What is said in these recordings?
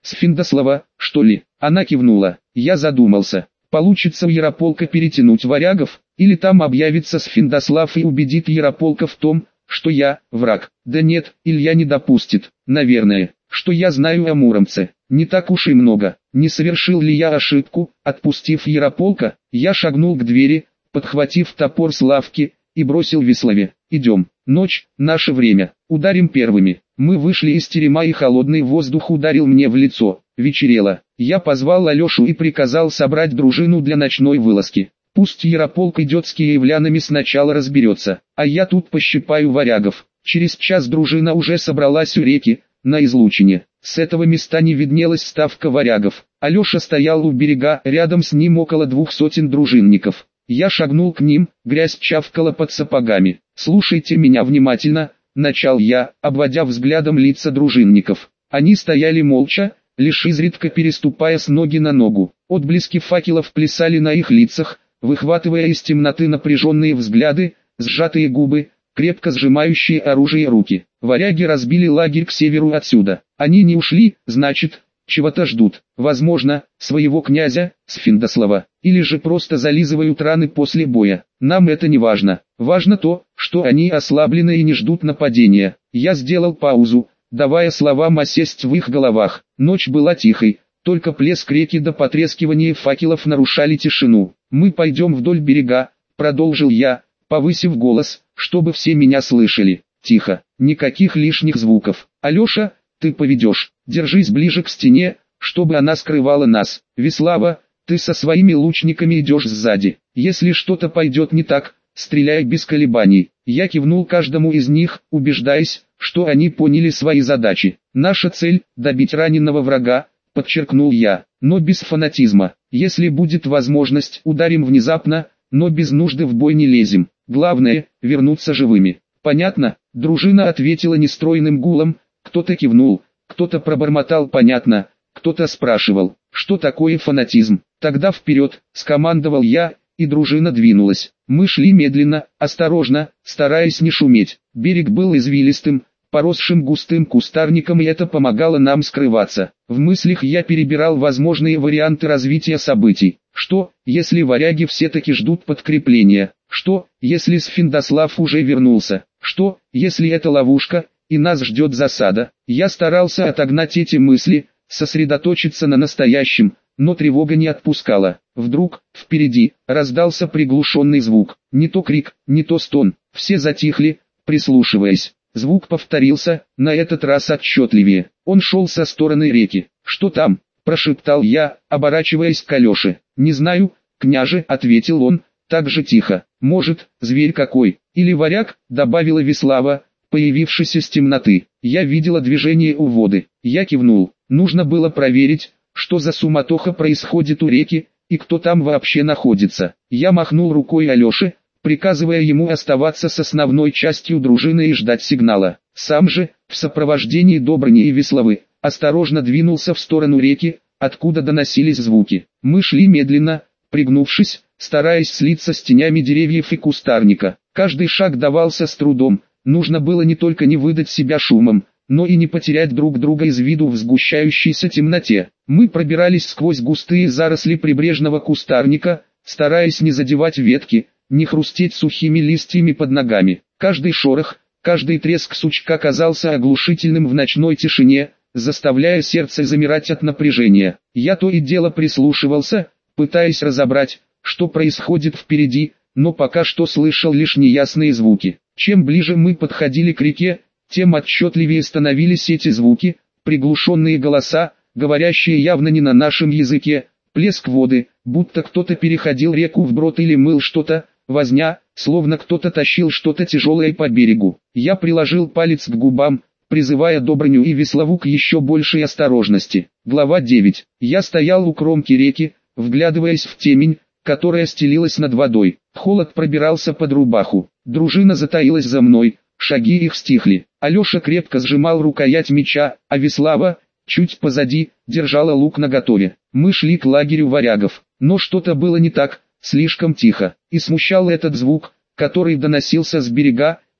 Сфиндослава, что ли?» Она кивнула. Я задумался. Получится у Ярополка перетянуть варягов, или там объявится Сфиндослав и убедит Ярополка в том, что я враг. Да нет, Илья не допустит, наверное. Что я знаю о Муромце? Не так уж и много. Не совершил ли я ошибку, отпустив Ярополка? Я шагнул к двери, подхватив топор с лавки, и бросил Веслове: «Идем, ночь, наше время, ударим первыми». Мы вышли из терема, и холодный воздух ударил мне в лицо. Вечерело. Я позвал Алешу и приказал собрать дружину для ночной вылазки. Пусть Ярополк идет с киевлянами, сначала разберется, а я тут пощипаю варягов. Через час дружина уже собралась у реки, на излучине. С этого места не виднелась ставка варягов. Алеша стоял у берега, рядом с ним около 200 дружинников. Я шагнул к ним, грязь чавкала под сапогами. «Слушайте меня внимательно», — начал я, обводя взглядом лица дружинников. Они стояли молча, лишь изредка переступая с ноги на ногу. Отблески факелов плясали на их лицах, выхватывая из темноты напряженные взгляды, сжатые губы, крепко сжимающие оружие руки. Варяги разбили лагерь к северу отсюда. Они не ушли, значит, чего-то ждут. Возможно, своего князя, Сфиндослава, или же просто зализывают раны после боя. Нам это не важно. Важно то, что они ослаблены и не ждут нападения. Я сделал паузу, давая словам осесть в их головах. Ночь была тихой, только плеск реки до потрескивания факелов нарушали тишину. «Мы пойдем вдоль берега», — продолжил я, повысив голос, чтобы все меня слышали. «Тихо, никаких лишних звуков. Алеша, ты поведешь, держись ближе к стене, чтобы она скрывала нас. Веслава, ты со своими лучниками идешь сзади. Если что-то пойдет не так, стреляй без колебаний». Я кивнул каждому из них, убеждаясь, что они поняли свои задачи. «Наша цель – добить раненого врага», – подчеркнул я, – «но без фанатизма. Если будет возможность, ударим внезапно, но без нужды в бой не лезем. Главное – вернуться живыми». «Понятно?» – дружина ответила нестройным гулом. Кто-то кивнул, кто-то пробормотал «понятно», кто-то спрашивал, что такое фанатизм. «Тогда вперед», – скомандовал я, и дружина двинулась. Мы шли медленно, осторожно, стараясь не шуметь. Берег был извилистым, поросшим густым кустарником, и это помогало нам скрываться. В мыслях я перебирал возможные варианты развития событий. Что, если варяги все-таки ждут подкрепления? Что, если Сфиндослав уже вернулся? Что, если это ловушка, и нас ждет засада? Я старался отогнать эти мысли, сосредоточиться на настоящем, но тревога не отпускала. Вдруг, впереди, раздался приглушенный звук. Не то крик, не то стон. Все затихли, прислушиваясь. Звук повторился, на этот раз отчетливее. Он шел со стороны реки. «Что там?» – прошептал я, оборачиваясь к Алёше. «Не знаю, княже», – ответил он, так же тихо. «Может, зверь какой, или варяг», – добавила Веслава, появившись из темноты. Я видела движение у воды. Я кивнул. Нужно было проверить, что за суматоха происходит у реки, и кто там вообще находится. Я махнул рукой Алёше, приказывая ему оставаться с основной частью дружины и ждать сигнала. Сам же, в сопровождении Добрыни и Весловы, осторожно двинулся в сторону реки, откуда доносились звуки. Мы шли медленно, пригнувшись, стараясь слиться с тенями деревьев и кустарника. Каждый шаг давался с трудом, нужно было не только не выдать себя шумом, но и не потерять друг друга из виду в сгущающейся темноте. Мы пробирались сквозь густые заросли прибрежного кустарника, стараясь не задевать ветки, не хрустеть сухими листьями под ногами. Каждый шорох, каждый треск сучка казался оглушительным в ночной тишине, заставляя сердце замирать от напряжения. Я то и дело прислушивался, пытаясь разобрать, что происходит впереди, но пока что слышал лишь неясные звуки. Чем ближе мы подходили к реке, тем отчетливее становились эти звуки, приглушенные голоса, говорящие явно не на нашем языке, плеск воды, будто кто-то переходил реку вброд или мыл что-то, возня, словно кто-то тащил что-то тяжелое по берегу. Я приложил палец к губам, призывая Добрыню и Веслову к еще большей осторожности. Глава 9. Я стоял у кромки реки, вглядываясь в темень, которая стелилась над водой. Холод пробирался под рубаху. Дружина затаилась за мной, шаги их стихли. Алеша крепко сжимал рукоять меча, а Веслава, чуть позади, держала лук наготове. Мы шли к лагерю варягов, но что-то было не так, слишком тихо, и смущал этот звук, который доносился с берега,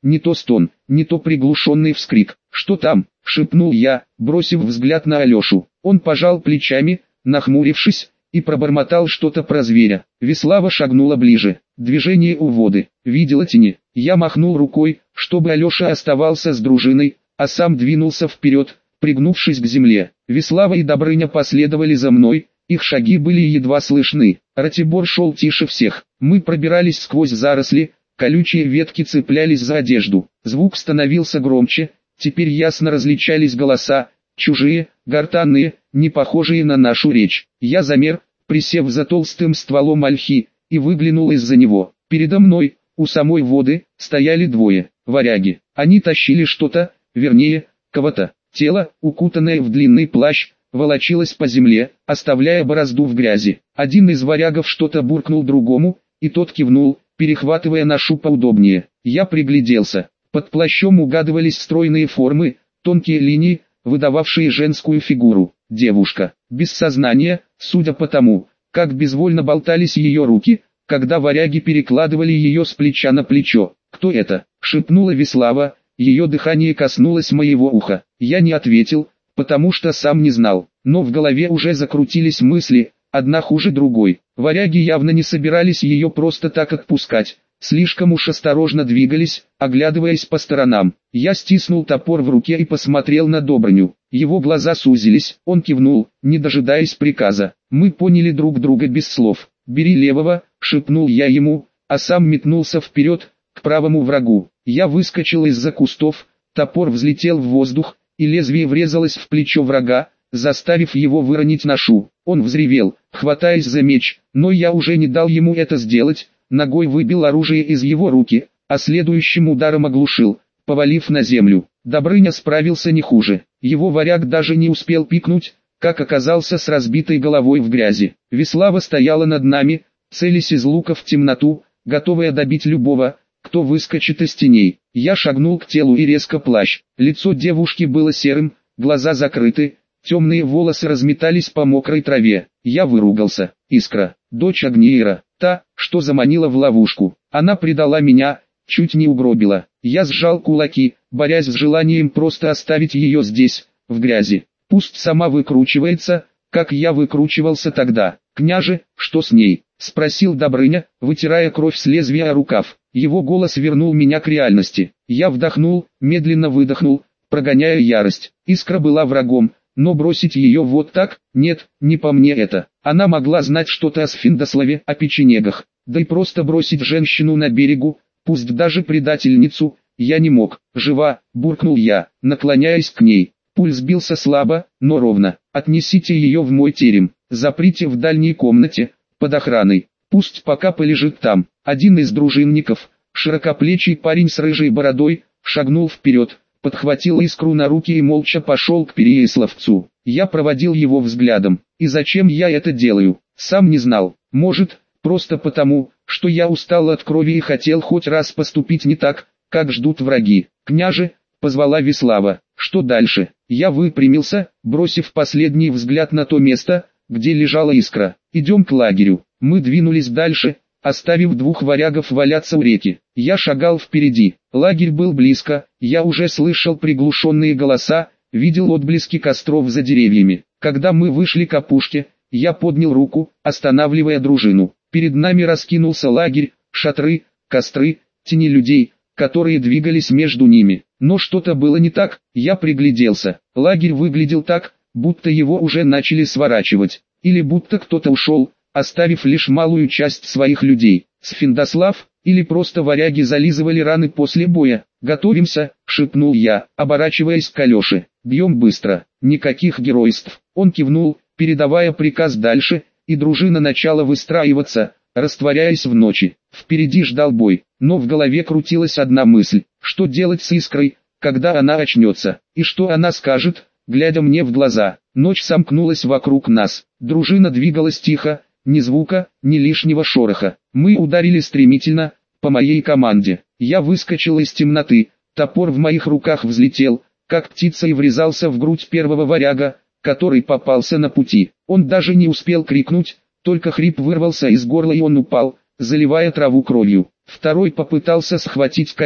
не то стон, не то приглушенный вскрик. «Что там?» — шепнул я, бросив взгляд на Алешу. Он пожал плечами, нахмурившись, и пробормотал что-то про зверя. Веслава шагнула ближе. Движение у воды. Видела тени. Я махнул рукой, чтобы Алеша оставался с дружиной, а сам двинулся вперед, пригнувшись к земле. Веслава и Добрыня последовали за мной, их шаги были едва слышны. Ратибор шел тише всех. Мы пробирались сквозь заросли, колючие ветки цеплялись за одежду. Звук становился громче, теперь ясно различались голоса, чужие, гортанные, не похожие на нашу речь. Я замер, присев за толстым стволом ольхи, и выглянул из-за него. Передо мной, у самой воды, стояли двое, варяги. Они тащили что-то, вернее, кого-то. Тело, укутанное в длинный плащ, волочилось по земле, оставляя борозду в грязи. Один из варягов что-то буркнул другому, и тот кивнул, перехватывая ношу поудобнее. Я пригляделся. Под плащом угадывались стройные формы, тонкие линии, выдававшие женскую фигуру. Девушка, без сознания, судя по тому, как безвольно болтались ее руки, когда варяги перекладывали ее с плеча на плечо. «Кто это?» — шепнула Веслава, ее дыхание коснулось моего уха. Я не ответил, потому что сам не знал, но в голове уже закрутились мысли, одна хуже другой. Варяги явно не собирались ее просто так отпускать, слишком уж осторожно двигались, оглядываясь по сторонам. Я стиснул топор в руке и посмотрел на Добрыню. Его глаза сузились, он кивнул, не дожидаясь приказа. Мы поняли друг друга без слов. «Бери левого», — шепнул я ему, а сам метнулся вперед, к правому врагу. Я выскочил из-за кустов, топор взлетел в воздух, и лезвие врезалось в плечо врага, заставив его выронить ношу. Он взревел, хватаясь за меч, но я уже не дал ему это сделать, ногой выбил оружие из его руки, а следующим ударом оглушил, повалив на землю. Добрыня справился не хуже. Его варяг даже не успел пикнуть, как оказался с разбитой головой в грязи. Веслава стояла над нами, целясь из лука в темноту, готовая добить любого, кто выскочит из теней. Я шагнул к телу и резко плащ. Лицо девушки было серым, глаза закрыты, темные волосы разметались по мокрой траве. Я выругался. Искра, дочь Агниера, та, что заманила в ловушку. Она предала меня, чуть не угробила. Я сжал кулаки, борясь с желанием просто оставить ее здесь, в грязи. Пусть сама выкручивается, как я выкручивался тогда. «Княже, что с ней?» — спросил Добрыня, вытирая кровь с лезвия о рукав. Его голос вернул меня к реальности. Я вдохнул, медленно выдохнул, прогоняя ярость. Искра была врагом, но бросить ее вот так, нет, не по мне это. Она могла знать что-то о Сфиндославе, о печенегах, да и просто бросить женщину на берегу, пусть даже предательницу, я не мог. «Жива», — буркнул я, наклоняясь к ней. Пульс бился слабо, но ровно. «Отнесите ее в мой терем, заприте в дальней комнате, под охраной. Пусть пока полежит там». Один из дружинников, широкоплечий парень с рыжей бородой, шагнул вперед, подхватил Искру на руки и молча пошел к Переяславцу. Я проводил его взглядом. И зачем я это делаю? Сам не знал. Может, просто потому, что я устал от крови и хотел хоть раз поступить не так, как ждут враги. «Княже», — позвала Веслава. «Что дальше?» Я выпрямился, бросив последний взгляд на то место, где лежала Искра. «Идем к лагерю». Мы двинулись дальше, оставив двух варягов валяться у реки. Я шагал впереди. Лагерь был близко, я уже слышал приглушенные голоса, видел отблески костров за деревьями. Когда мы вышли к опушке, я поднял руку, останавливая дружину. Перед нами раскинулся лагерь, шатры, костры, тени людей, которые двигались между ними. Но что-то было не так, я пригляделся. Лагерь выглядел так, будто его уже начали сворачивать, или будто кто-то ушел, оставив лишь малую часть своих людей. Сфиндослав, или просто варяги зализывали раны после боя. «Готовимся», — шепнул я, оборачиваясь к Алёше. «Бьем быстро, никаких геройств». Он кивнул, передавая приказ дальше, и дружина начала выстраиваться, растворяясь в ночи. Впереди ждал бой, но в голове крутилась одна мысль: что делать с Искрой, когда она очнется, и что она скажет, глядя мне в глаза. Ночь сомкнулась вокруг нас, дружина двигалась тихо, ни звука, ни лишнего шороха. Мы ударили стремительно, по моей команде. Я выскочил из темноты, топор в моих руках взлетел, как птица, и врезался в грудь первого варяга, который попался на пути. Он даже не успел крикнуть, только хрип вырвался из горла и он упал, заливая траву кровью. Второй попытался схватить копье,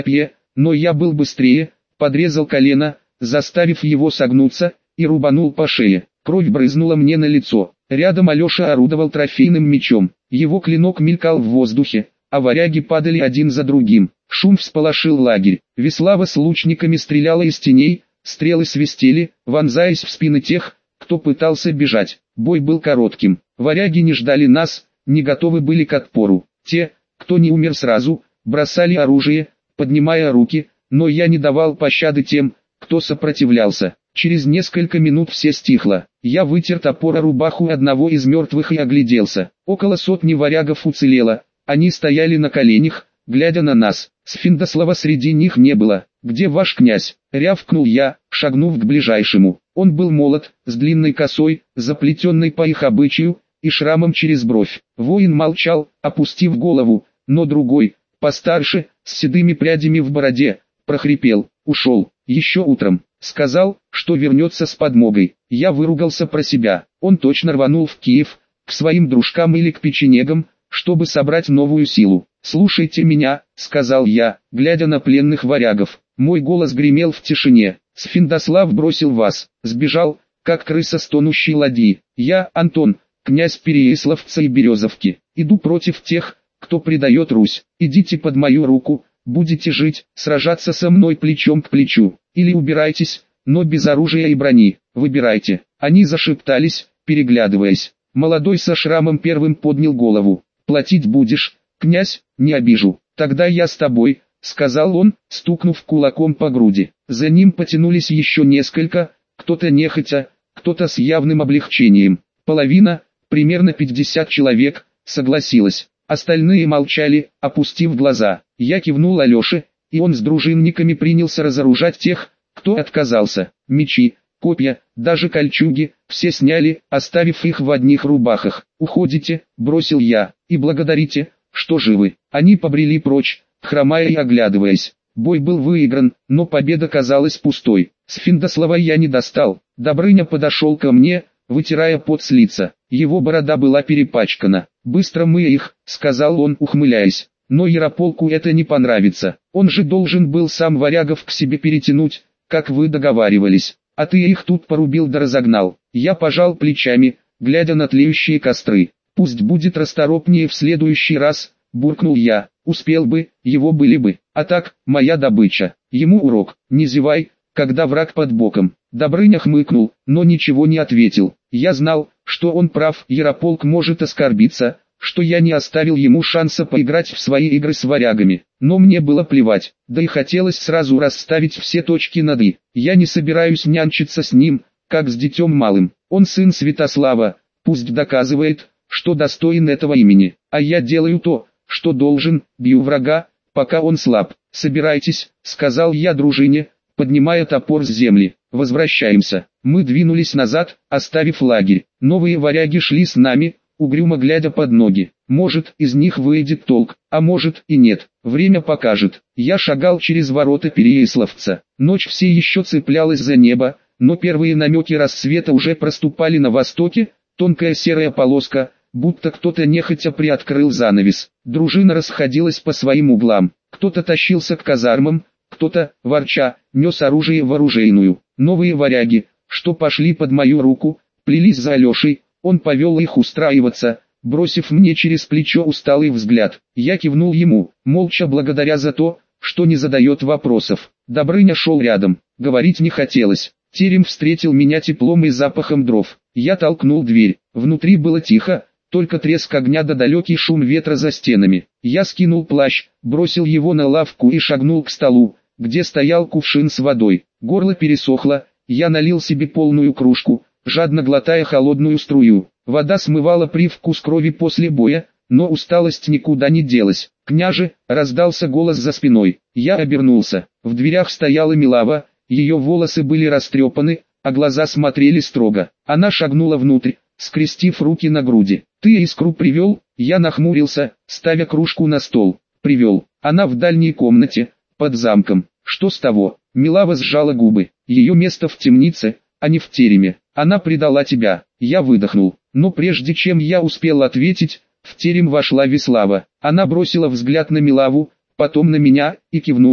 но я был быстрее, подрезал колено, заставив его согнуться, и рубанул по шее. Кровь брызнула мне на лицо. Рядом Алеша орудовал трофейным мечом. Его клинок мелькал в воздухе, а варяги падали один за другим. Шум всполошил лагерь. Веслава с лучниками стреляла из теней, стрелы свистели, вонзаясь в спины тех, кто пытался бежать. Бой был коротким. Варяги не ждали нас, не готовы были к отпору. Те, кто не умер сразу, бросали оружие, поднимая руки, но я не давал пощады тем, кто сопротивлялся. Через несколько минут все стихло. Я вытер топор о рубаху одного из мертвых и огляделся. Около сотни варягов уцелело. Они стояли на коленях, глядя на нас. Сфиндослава среди них не было. «Где ваш князь?» — рявкнул я, шагнув к ближайшему. Он был молод, с длинной косой, заплетенной по их обычаю, и шрамом через бровь. Воин молчал, опустив голову, но другой, постарше, с седыми прядями в бороде, прохрипел: «Ушел, еще утром. Сказал, что вернется с подмогой». Я выругался про себя. Он точно рванул в Киев, к своим дружкам или к печенегам, чтобы собрать новую силу. «Слушайте меня», — сказал я, глядя на пленных варягов. Мой голос гремел в тишине. «Сфиндослав бросил вас, сбежал, как крыса с тонущей ладьи. Я, Антон, князь Переяславца и Березовки, иду против тех, кто предает Русь. Идите под мою руку, будете жить, сражаться со мной плечом к плечу, или убирайтесь, но без оружия и брони, выбирайте». Они зашептались, переглядываясь. Молодой со шрамом первым поднял голову. «Платить будешь, князь?» «Не обижу. Тогда я с тобой», — сказал он, стукнув кулаком по груди. За ним потянулись еще несколько, кто-то нехотя, кто-то с явным облегчением. Половина, примерно 50 человек, согласилась. Остальные молчали, опустив глаза. Я кивнул Алёше, и он с дружинниками принялся разоружать тех, кто отказался. Мечи, копья, даже кольчуги, все сняли, оставив их в одних рубахах. «Уходите», — бросил я, — «и благодарите, что живы». Они побрели прочь, хромая и оглядываясь. Бой был выигран, но победа казалась пустой. Сфиндослава я не достал. Добрыня подошел ко мне, вытирая пот с лица. Его борода была перепачкана. «Быстро мы их», — сказал он, ухмыляясь. «Но Ярополку это не понравится. Он же должен был сам варягов к себе перетянуть, как вы договаривались. А ты их тут порубил да разогнал». Я пожал плечами, глядя на тлеющие костры. «Пусть будет расторопнее в следующий раз», — буркнул я. «Успел бы, его были бы. А так, моя добыча. Ему урок. Не зевай, когда враг под боком». Добрыня хмыкнул, но ничего не ответил. Я знал, что он прав. Ярополк может оскорбиться, что я не оставил ему шанса поиграть в свои игры с варягами. Но мне было плевать, да и хотелось сразу расставить все точки над «и». Я не собираюсь нянчиться с ним, как с детем малым. Он сын Святослава, пусть доказывает, что достоин этого имени. А я делаю то, что должен, бью врага, пока он слаб. «Собирайтесь», — сказал я дружине, поднимая топор с земли. «Возвращаемся». Мы двинулись назад, оставив лагерь. Новые варяги шли с нами, угрюмо глядя под ноги. Может, из них выйдет толк, а может и нет. Время покажет. Я шагал через ворота Переяславца. Ночь все еще цеплялась за небо, но первые намеки рассвета уже проступали на востоке, тонкая серая полоска, будто кто-то нехотя приоткрыл занавес. Дружина расходилась по своим углам. Кто-то тащился к казармам, кто-то, ворча, нес оружие в оружейную. Новые варяги, что пошли под мою руку, плелись за Алешей. Он повел их устраиваться, бросив мне через плечо усталый взгляд. Я кивнул ему, молча благодаря за то, что не задает вопросов. Добрыня шел рядом, говорить не хотелось. Терем встретил меня теплом и запахом дров. Я толкнул дверь. Внутри было тихо, только треск огня да далекий шум ветра за стенами. Я скинул плащ, бросил его на лавку и шагнул к столу, где стоял кувшин с водой. Горло пересохло, я налил себе полную кружку, жадно глотая холодную струю. Вода смывала привкус крови после боя, но усталость никуда не делась. «Княже!» — раздался голос за спиной. Я обернулся. В дверях стояла Милава, ее волосы были растрепаны, а глаза смотрели строго. Она шагнула внутрь, скрестив руки на груди. «Ты искру привел?» Я нахмурился, ставя кружку на стол. «Привел. Она в дальней комнате, под замком». «Что с того?» Милава сжала губы. «Ее место в темнице, а не в тереме. Она предала тебя». Я выдохнул. Но прежде чем я успел ответить, в терем вошла Веслава. Она бросила взгляд на Милаву, потом на меня, и кивнула,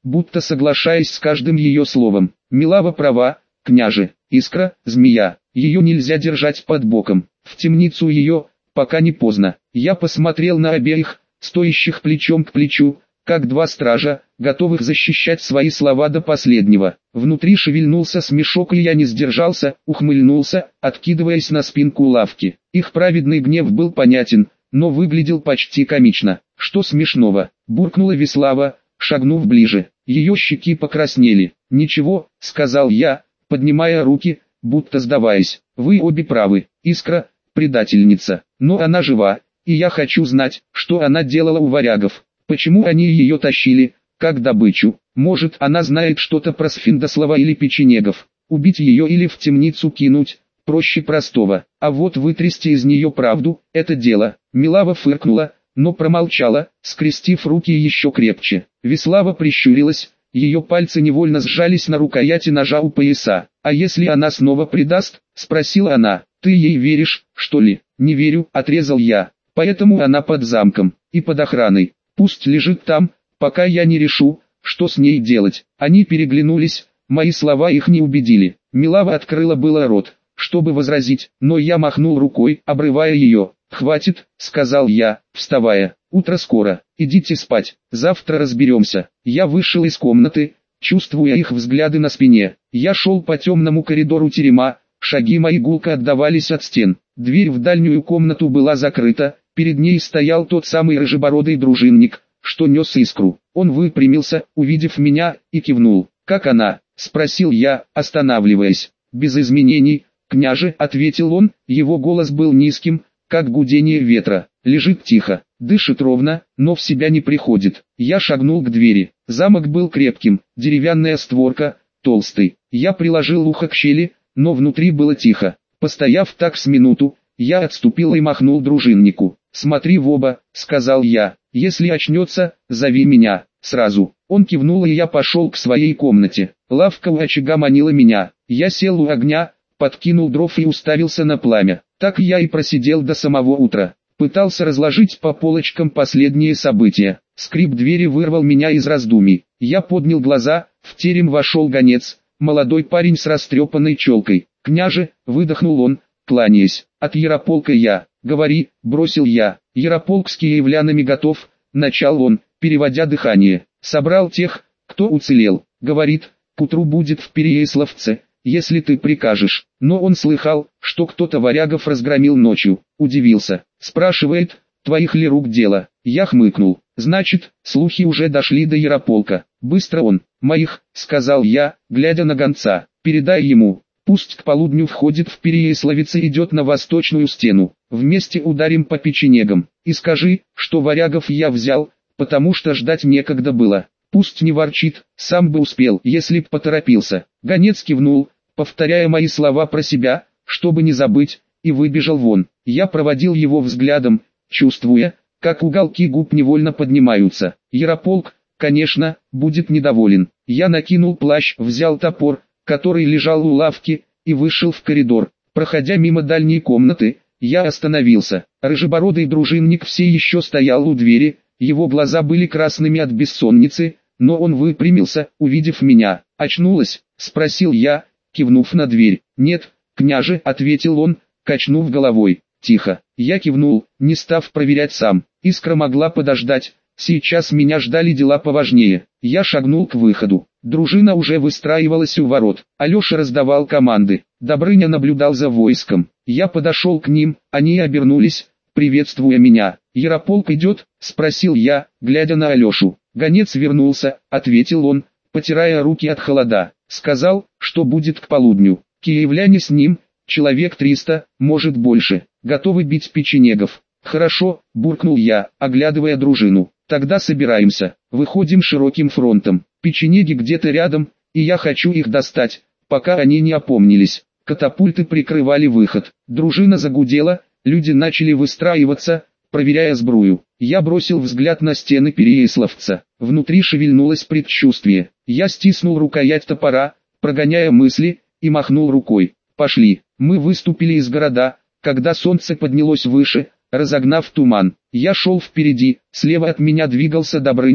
будто соглашаясь с каждым ее словом. Милава права, княже, Искра, змея, ее нельзя держать под боком, в темницу ее, пока не поздно. Я посмотрел на обеих, стоящих плечом к плечу, как два стража, готовых защищать свои слова до последнего. Внутри шевельнулся смешок, и я не сдержался, ухмыльнулся, откидываясь на спинку лавки. Их праведный гнев был понятен, но выглядел почти комично. «Что смешного?» – буркнула Веслава, шагнув ближе. Ее щеки покраснели. «Ничего», – сказал я, поднимая руки, будто сдаваясь. «Вы обе правы. Искра – предательница, но она жива, и я хочу знать, что она делала у варягов. Почему они ее тащили, как добычу? Может, она знает что-то про Сфиндослава или печенегов? Убить ее или в темницу кинуть, проще простого. А вот вытрясти из нее правду – это дело». Милава фыркнула, но промолчала, скрестив руки еще крепче. Веслава прищурилась, ее пальцы невольно сжались на рукояти ножа у пояса. «А если она снова предаст?» – спросила она. «Ты ей веришь, что ли?» «Не верю», – отрезал я. «Поэтому она под замком и под охраной. Пусть лежит там, пока я не решу, что с ней делать». Они переглянулись, мои слова их не убедили. Милава открыла было рот, чтобы возразить, но я махнул рукой, обрывая ее. «Хватит», — сказал я, вставая. «Утро скоро, идите спать, завтра разберемся». Я вышел из комнаты, чувствуя их взгляды на спине. Я шел по темному коридору терема, шаги мои гулко отдавались от стен. Дверь в дальнюю комнату была закрыта, перед ней стоял тот самый рыжебородый дружинник, что нес Искру. Он выпрямился, увидев меня, и кивнул. «Как она?» — спросил я, останавливаясь. «Без изменений, княже», — ответил он, его голос был низким, как гудение ветра. «Лежит тихо, дышит ровно, но в себя не приходит». Я шагнул к двери. Замок был крепким, деревянная створка, толстый. Я приложил ухо к щели, но внутри было тихо. Постояв так с минуту, я отступил и махнул дружиннику. «Смотри в оба», — сказал я. «Если очнется, зови меня, сразу». Он кивнул, и я пошел к своей комнате. Лавка у очага манила меня. Я сел у огня, подкинул дров и уставился на пламя. Так я и просидел до самого утра. Пытался разложить по полочкам последние события. Скрип двери вырвал меня из раздумий. Я поднял глаза, в терем вошел гонец, молодой парень с растрепанной челкой. «Княже», — выдохнул он, кланяясь. «От Ярополка я». «Говори», — бросил я. «Ярополк с киевлянами готов», — начал он, переводя дыхание. «Собрал тех, кто уцелел. Говорит, к утру будет в Переяславце, если ты прикажешь». Но он слыхал, что кто-то варягов разгромил ночью. Удивился. Спрашивает, твоих ли рук дело. Я хмыкнул. Значит, слухи уже дошли до Ярополка. Быстро он. «Моих», — сказал я, глядя на гонца. «Передай ему, пусть к полудню входит в Переяславец и идет на восточную стену. Вместе ударим по печенегам. И скажи, что варягов я взял, потому что ждать некогда было. Пусть не ворчит, сам бы успел, если б поторопился». Гонец кивнул, повторяя мои слова про себя, чтобы не забыть, и выбежал вон. Я проводил его взглядом, чувствуя, как уголки губ невольно поднимаются. Ярополк, конечно, будет недоволен. Я накинул плащ, взял топор, который лежал у лавки, и вышел в коридор. Проходя мимо дальней комнаты, я остановился. Рыжебородый дружинник все еще стоял у двери, его глаза были красными от бессонницы, но он выпрямился, увидев меня. «Очнулась?» — спросил я, кивнув на дверь. «Нет, княже», — ответил он, качнув головой. «Тихо». Я кивнул, не став проверять сам. Искра могла подождать, сейчас меня ждали дела поважнее. Я шагнул к выходу. Дружина уже выстраивалась у ворот. Алеша раздавал команды. Добрыня наблюдал за войском. Я подошел к ним, они обернулись, приветствуя меня. «Ярополк идет?» — спросил я, глядя на Алешу. «Гонец вернулся», — ответил он, потирая руки от холода. «Сказал, что будет к полудню. Киевляне с ним, человек 300, может больше, готовы бить печенегов». «Хорошо», — буркнул я, оглядывая дружину. «Тогда собираемся, выходим широким фронтом. Печенеги где-то рядом, и я хочу их достать, пока они не опомнились». Катапульты прикрывали выход. Дружина загудела, люди начали выстраиваться, проверяя сбрую. Я бросил взгляд на стены Переяславца. Внутри шевельнулось предчувствие. Я стиснул рукоять топора, прогоняя мысли, и махнул рукой. «Пошли». Мы выступили из города, когда солнце поднялось выше, разогнав туман. Я шел впереди, слева от меня двигался Добрыня,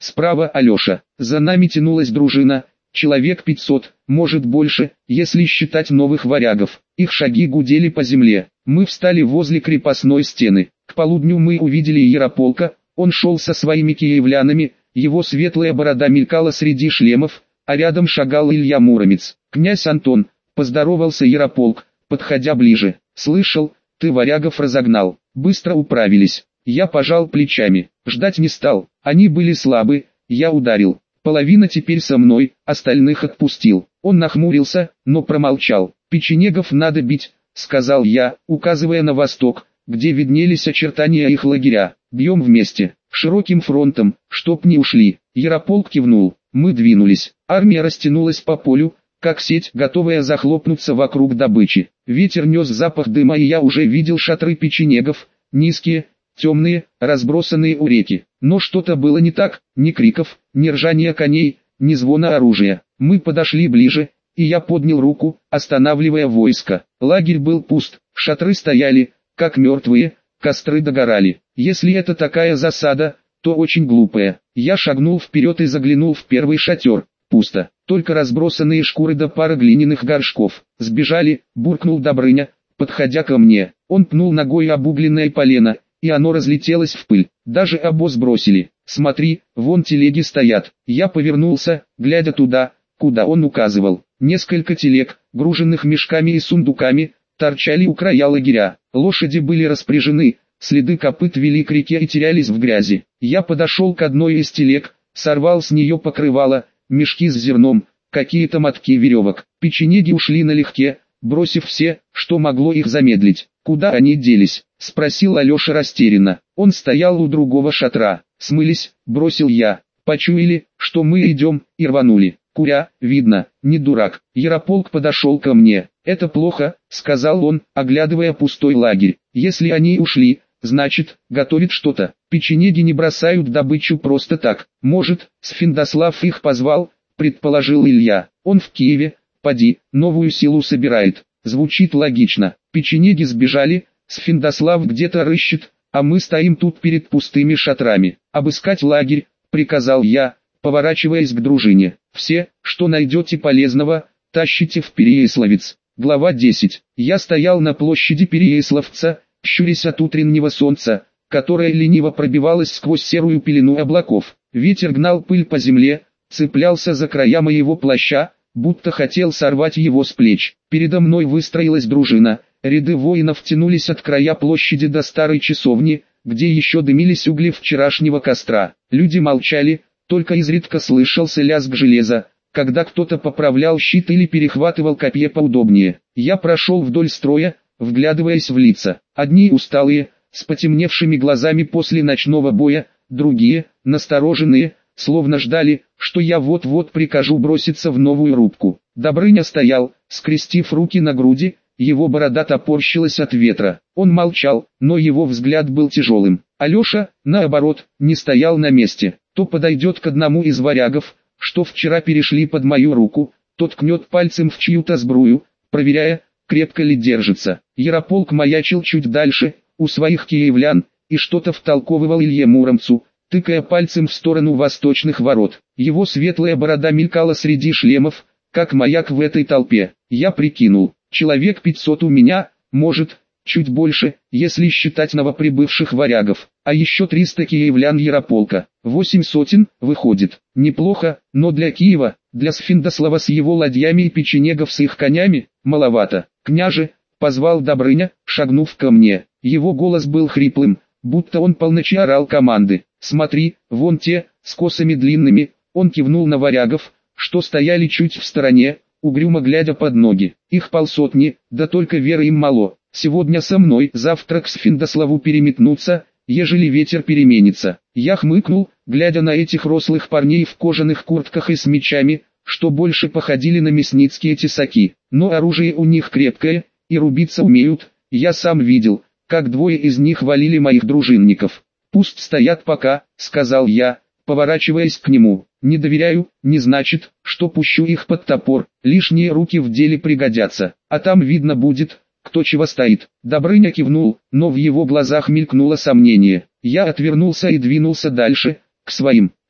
справа Алеша. За нами тянулась дружина, человек 500, может больше, если считать новых варягов. Их шаги гудели по земле. Мы встали возле крепостной стены. К полудню мы увидели Ярополка, он шел со своими киевлянами, его светлая борода мелькала среди шлемов, а рядом шагал Илья Муромец. «Князь Антон», — поздоровался Ярополк, подходя ближе. «Слышал, ты варягов разогнал». Быстро управились. Я пожал плечами, ждать не стал, они были слабы, я ударил. Половина теперь со мной, остальных отпустил. Он нахмурился, но промолчал. «Печенегов надо бить», — сказал я, указывая на восток, где виднелись очертания их лагеря. «Бьем вместе, широким фронтом, чтоб не ушли». Ярополк кивнул. Мы двинулись. Армия растянулась по полю, как сеть, готовая захлопнуться вокруг добычи. Ветер нес запах дыма, и я уже видел шатры печенегов, низкие, темные, разбросанные у реки. Но что-то было не так, ни криков, ни ржания коней, ни звона оружия. Мы подошли ближе, и я поднял руку, останавливая войско. Лагерь был пуст, шатры стояли, как мертвые, костры догорали. Если это такая засада, то очень глупая. Я шагнул вперед и заглянул в первый шатер. Пусто, только разбросанные шкуры да пара глиняных горшков. «Сбежали», — буркнул Добрыня, подходя ко мне. Он пнул ногой обугленное полено, и оно разлетелось в пыль. Даже обоз бросили. «Смотри, вон телеги стоят». Я повернулся, глядя туда, куда он указывал. Несколько телег, груженных мешками и сундуками, торчали у края лагеря. Лошади были распряжены, следы копыт вели к реке и терялись в грязи. Я подошел к одной из телег, сорвал с нее покрывало, мешки с зерном, какие-то мотки веревок. Печенеги ушли налегке, бросив все, что могло их замедлить. «Куда они делись?» — спросил Алеша растерянно. Он стоял у другого шатра. «Смылись», — бросил я. «Почуяли, что мы идем, и рванули». «Куря, видно, не дурак». Ярополк подошел ко мне. «Это плохо», — сказал он, оглядывая пустой лагерь. «Если они ушли, значит, готовят что-то. Печенеги не бросают добычу просто так. Может, Сфиндослав их позвал», — предположил Илья. «Он в Киеве, поди, новую силу собирает». Звучит логично. Печенеги сбежали, Сфиндослав где-то рыщет, а мы стоим тут перед пустыми шатрами. «Обыскать лагерь», — приказал я, поворачиваясь к дружине. «Все, что найдете полезного, тащите в Переяславец». Глава 10. Я стоял на площади Переяславца, щурясь от утреннего солнца, которое лениво пробивалось сквозь серую пелену облаков. Ветер гнал пыль по земле, цеплялся за края моего плаща, будто хотел сорвать его с плеч. Передо мной выстроилась дружина, ряды воинов тянулись от края площади до старой часовни, где еще дымились угли вчерашнего костра. Люди молчали, только изредка слышался лязг железа, когда кто-то поправлял щит или перехватывал копье поудобнее. Я прошел вдоль строя, вглядываясь в лица. Одни усталые, с потемневшими глазами после ночного боя, другие, настороженные, словно ждали, что я вот-вот прикажу броситься в новую рубку. Добрыня стоял, скрестив руки на груди, его борода топорщилась от ветра. Он молчал, но его взгляд был тяжелым. Алеша, наоборот, не стоял на месте. То подойдет к одному из варягов, что вчера перешли под мою руку, тот кнет пальцем в чью-то сбрую, проверяя, крепко ли держится. Ярополк маячил чуть дальше, у своих киевлян, и что-то втолковывал Илье Муромцу, тыкая пальцем в сторону восточных ворот. Его светлая борода мелькала среди шлемов, как маяк в этой толпе. Я прикинул, человек 500 у меня, может, чуть больше, если считать новоприбывших варягов, а еще 300 киевлян Ярополка. 8 сотен, выходит. Неплохо, но для Киева, для Сфиндослава с его ладьями и печенегов с их конями, маловато. «Княже», — позвал Добрыня, шагнув ко мне. Его голос был хриплым, будто он полночи орал команды. «Смотри, вон те, с косами длинными», — он кивнул на варягов, что стояли чуть в стороне, угрюмо глядя под ноги. «Их полсотни, да только веры им мало. Сегодня со мной, завтра к Сфиндославу переметнуться, ежели ветер переменится». Я хмыкнул, глядя на этих рослых парней в кожаных куртках и с мечами, что больше походили на мясницкие тесаки. Но оружие у них крепкое, и рубиться умеют. Я сам видел, как двое из них валили моих дружинников. «Пусть стоят пока», — сказал я, поворачиваясь к нему. «Не доверяю, не значит, что пущу их под топор, лишние руки в деле пригодятся, а там видно будет, кто чего стоит». Добрыня кивнул, но в его глазах мелькнуло сомнение. Я отвернулся и двинулся дальше, к своим.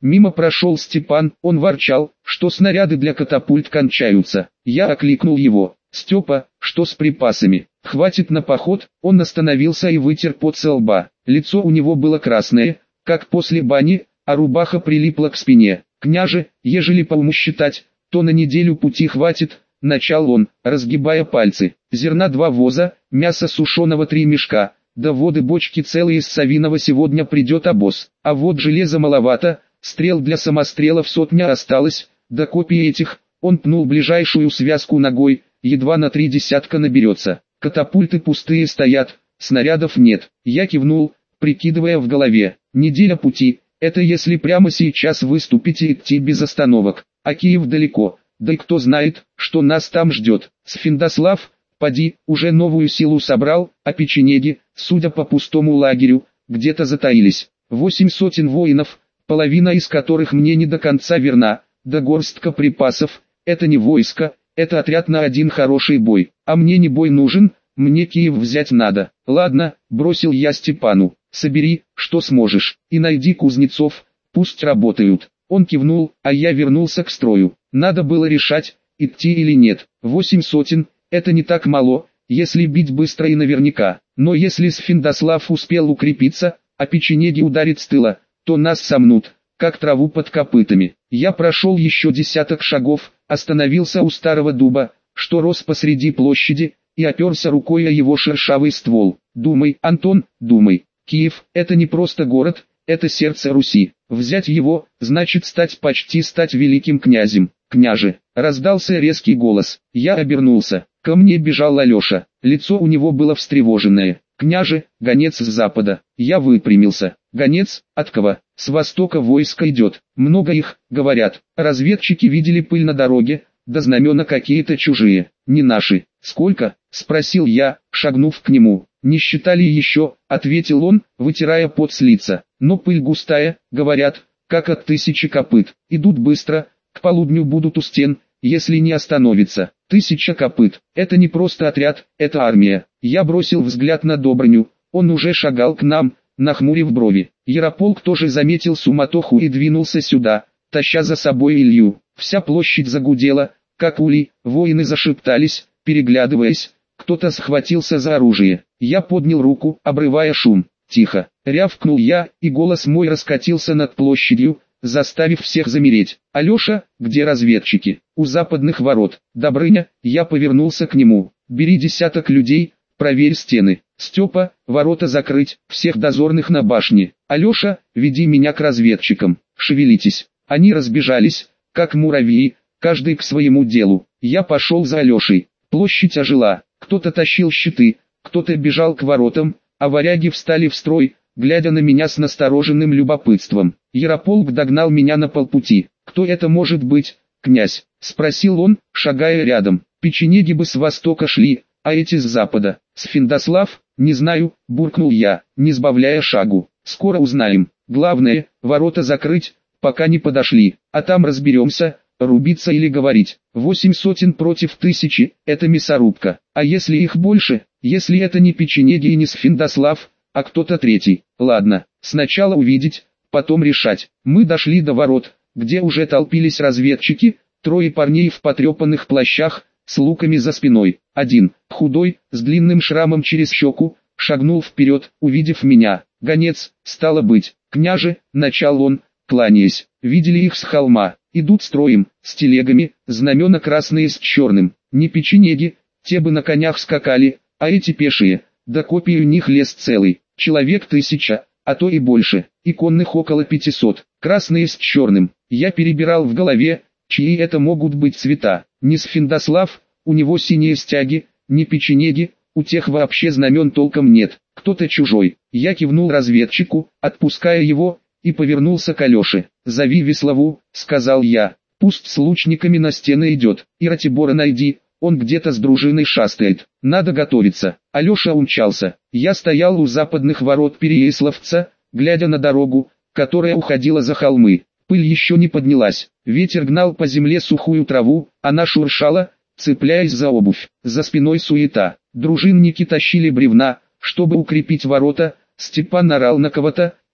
Мимо прошел Степан, он ворчал, что снаряды для катапульт кончаются. Я окликнул его. «Степа, что с припасами? Хватит на поход?» Он остановился и вытер пот со лба. Лицо у него было красное, как после бани, а рубаха прилипла к спине. «Княже, ежели по уму считать, то на неделю пути хватит», — начал он, разгибая пальцы. «Зерна 2 воза, мясо сушеного 3 мешка, да воды бочки целые из Савиного сегодня придет обоз. А вот железа маловато, стрел для самострелов 100 осталось, да копии этих». Он пнул ближайшую связку ногой, едва на 3 десятка наберется. Катапульты пустые стоят, снарядов нет. Я кивнул, прикидывая в голове. Неделя пути, это если прямо сейчас выступить и идти без остановок. А Киев далеко, да и кто знает, что нас там ждет. Сфиндослав, поди, уже новую силу собрал, а печенеги, судя по пустому лагерю, где-то затаились. 8 сотен воинов, половина из которых мне не до конца верна, да горстка припасов. Это не войско, это отряд на один хороший бой. А мне не бой нужен, мне Киев взять надо. Ладно, бросил я Степану, собери, что сможешь, и найди кузнецов, пусть работают. Он кивнул, а я вернулся к строю. Надо было решать, идти или нет. 8 сотен, это не так мало, если бить быстро и наверняка. Но если Сфиндослав успел укрепиться, а печенеги ударит с тыла, то нас сомнут, как траву под копытами. Я прошел еще десяток шагов, остановился у старого дуба, что рос посреди площади, и оперся рукой о его шершавый ствол. Думай, Антон, думай. Киев – это не просто город, это сердце Руси. Взять его, значит почти стать великим князем. «Княже!» – раздался резкий голос. Я обернулся. Ко мне бежал Алеша. Лицо у него было встревоженное. «Княже, гонец с запада». Я выпрямился. «Гонец? От кого?» «С востока войско идет. Много их, говорят. Разведчики видели пыль на дороге, да знамена какие-то чужие, не наши». «Сколько?» – спросил я, шагнув к нему. «Не считали еще», – ответил он, вытирая пот с лица. «Но пыль густая, говорят, как от 1000 копыт. Идут быстро, к полудню будут у стен, если не остановится. 1000 копыт. Это не просто отряд, это армия». Я бросил взгляд на Добрыню, он уже шагал к нам, нахмурив брови. Ярополк тоже заметил суматоху и двинулся сюда, таща за собой Илью. Вся площадь загудела, как улей, воины зашептались, переглядываясь, кто-то схватился за оружие. Я поднял руку, обрывая шум. «Тихо!» — рявкнул я, и голос мой раскатился над площадью, заставив всех замереть. «Алеша, где разведчики?» «У западных ворот». «Добрыня», я повернулся к нему. «Бери десяток людей, проверь стены. Степа, ворота закрыть, всех дозорных на башне. Алеша, веди меня к разведчикам. Шевелитесь». Они разбежались, как муравьи, каждый к своему делу. Я пошел за Алешей. Площадь ожила, кто-то тащил щиты, кто-то бежал к воротам, а варяги встали в строй, глядя на меня с настороженным любопытством. Ярополк догнал меня на полпути. «Кто это может быть, князь?» — спросил он, шагая рядом. «Печенеги бы с востока шли, а эти с запада». «Сфиндослав?» «Не знаю», — буркнул я, не сбавляя шагу. «Скоро узнаем. Главное, ворота закрыть, пока не подошли, а там разберемся, рубиться или говорить. 8 сотен против 1000 – это мясорубка. А если их больше, если это не печенеги и не Сфиндослав, а кто-то третий? Ладно, сначала увидеть, потом решать». Мы дошли до ворот, где уже толпились разведчики, 3 парней в потрепанных плащах, с луками за спиной. Один, худой, с длинным шрамом через щеку, шагнул вперед, увидев меня. «Гонец, стало быть, княже», — начал он, кланяясь. «Видели их с холма, идут строем, с телегами, знамена красные с черным. Не печенеги, те бы на конях скакали, а эти пешие, да копий у них лес целый, человек 1000, а то и больше, и конных около 500, красные с черным». Я перебирал в голове, чьи это могут быть цвета. Не Сфиндослав, у него синие стяги, не печенеги, у тех вообще знамен толком нет, кто-то чужой. Я кивнул разведчику, отпуская его, и повернулся к Алёше. «Зови Веслову», — сказал я, — «пусть с лучниками на стены идет, и Ратибора найди, он где-то с дружиной шастает, надо готовиться». Алёша умчался. Я стоял у западных ворот Переяславца, глядя на дорогу, которая уходила за холмы. Пыль еще не поднялась, ветер гнал по земле сухую траву, она шуршала, цепляясь за обувь. За спиной суета, дружинники тащили бревна, чтобы укрепить ворота, Степан орал на кого-то,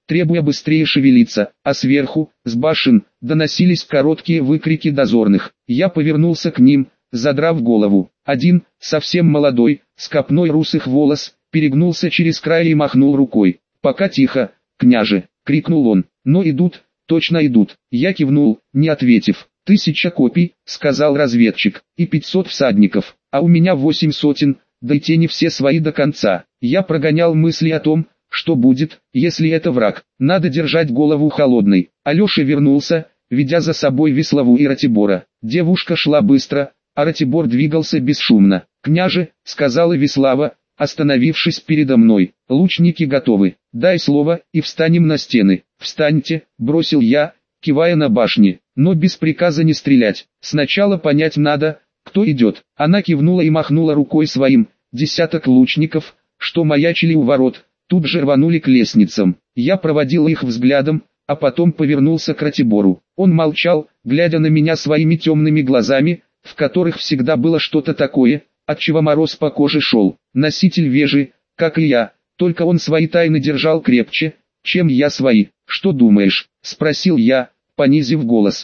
требуя быстрее шевелиться, а сверху, с башен, доносились короткие выкрики дозорных. Я повернулся к ним, задрав голову. Один, совсем молодой, с копной русых волос, перегнулся через край и махнул рукой. «Пока тихо, княже!» — крикнул он. «Но идут, точно идут!» Я кивнул, не ответив. 1000 копий, сказал разведчик, и 500 всадников, а у меня 8 сотен, да и те не все свои до конца. Я прогонял мысли о том, что будет, если это враг. Надо держать голову холодной. Алеша вернулся, ведя за собой Веслову и Ратибора. Девушка шла быстро, а Ратибор двигался бесшумно. «Княже», — сказала Веслава, остановившись передо мной, — «лучники готовы. Дай слово, и встанем на стены». «Встаньте», — бросил я, кивая на башни, — «но без приказа не стрелять. Сначала понять надо, кто идет». Она кивнула и махнула рукой своим. Десяток лучников, что маячили у ворот, тут же рванули к лестницам. Я проводил их взглядом, а потом повернулся к Ратибору. Он молчал, глядя на меня своими темными глазами, в которых всегда было что-то такое, отчего мороз по коже шел. Носитель вежи, как и я, только он свои тайны держал крепче, чем я свои. «Что думаешь?» — спросил я, понизив голос.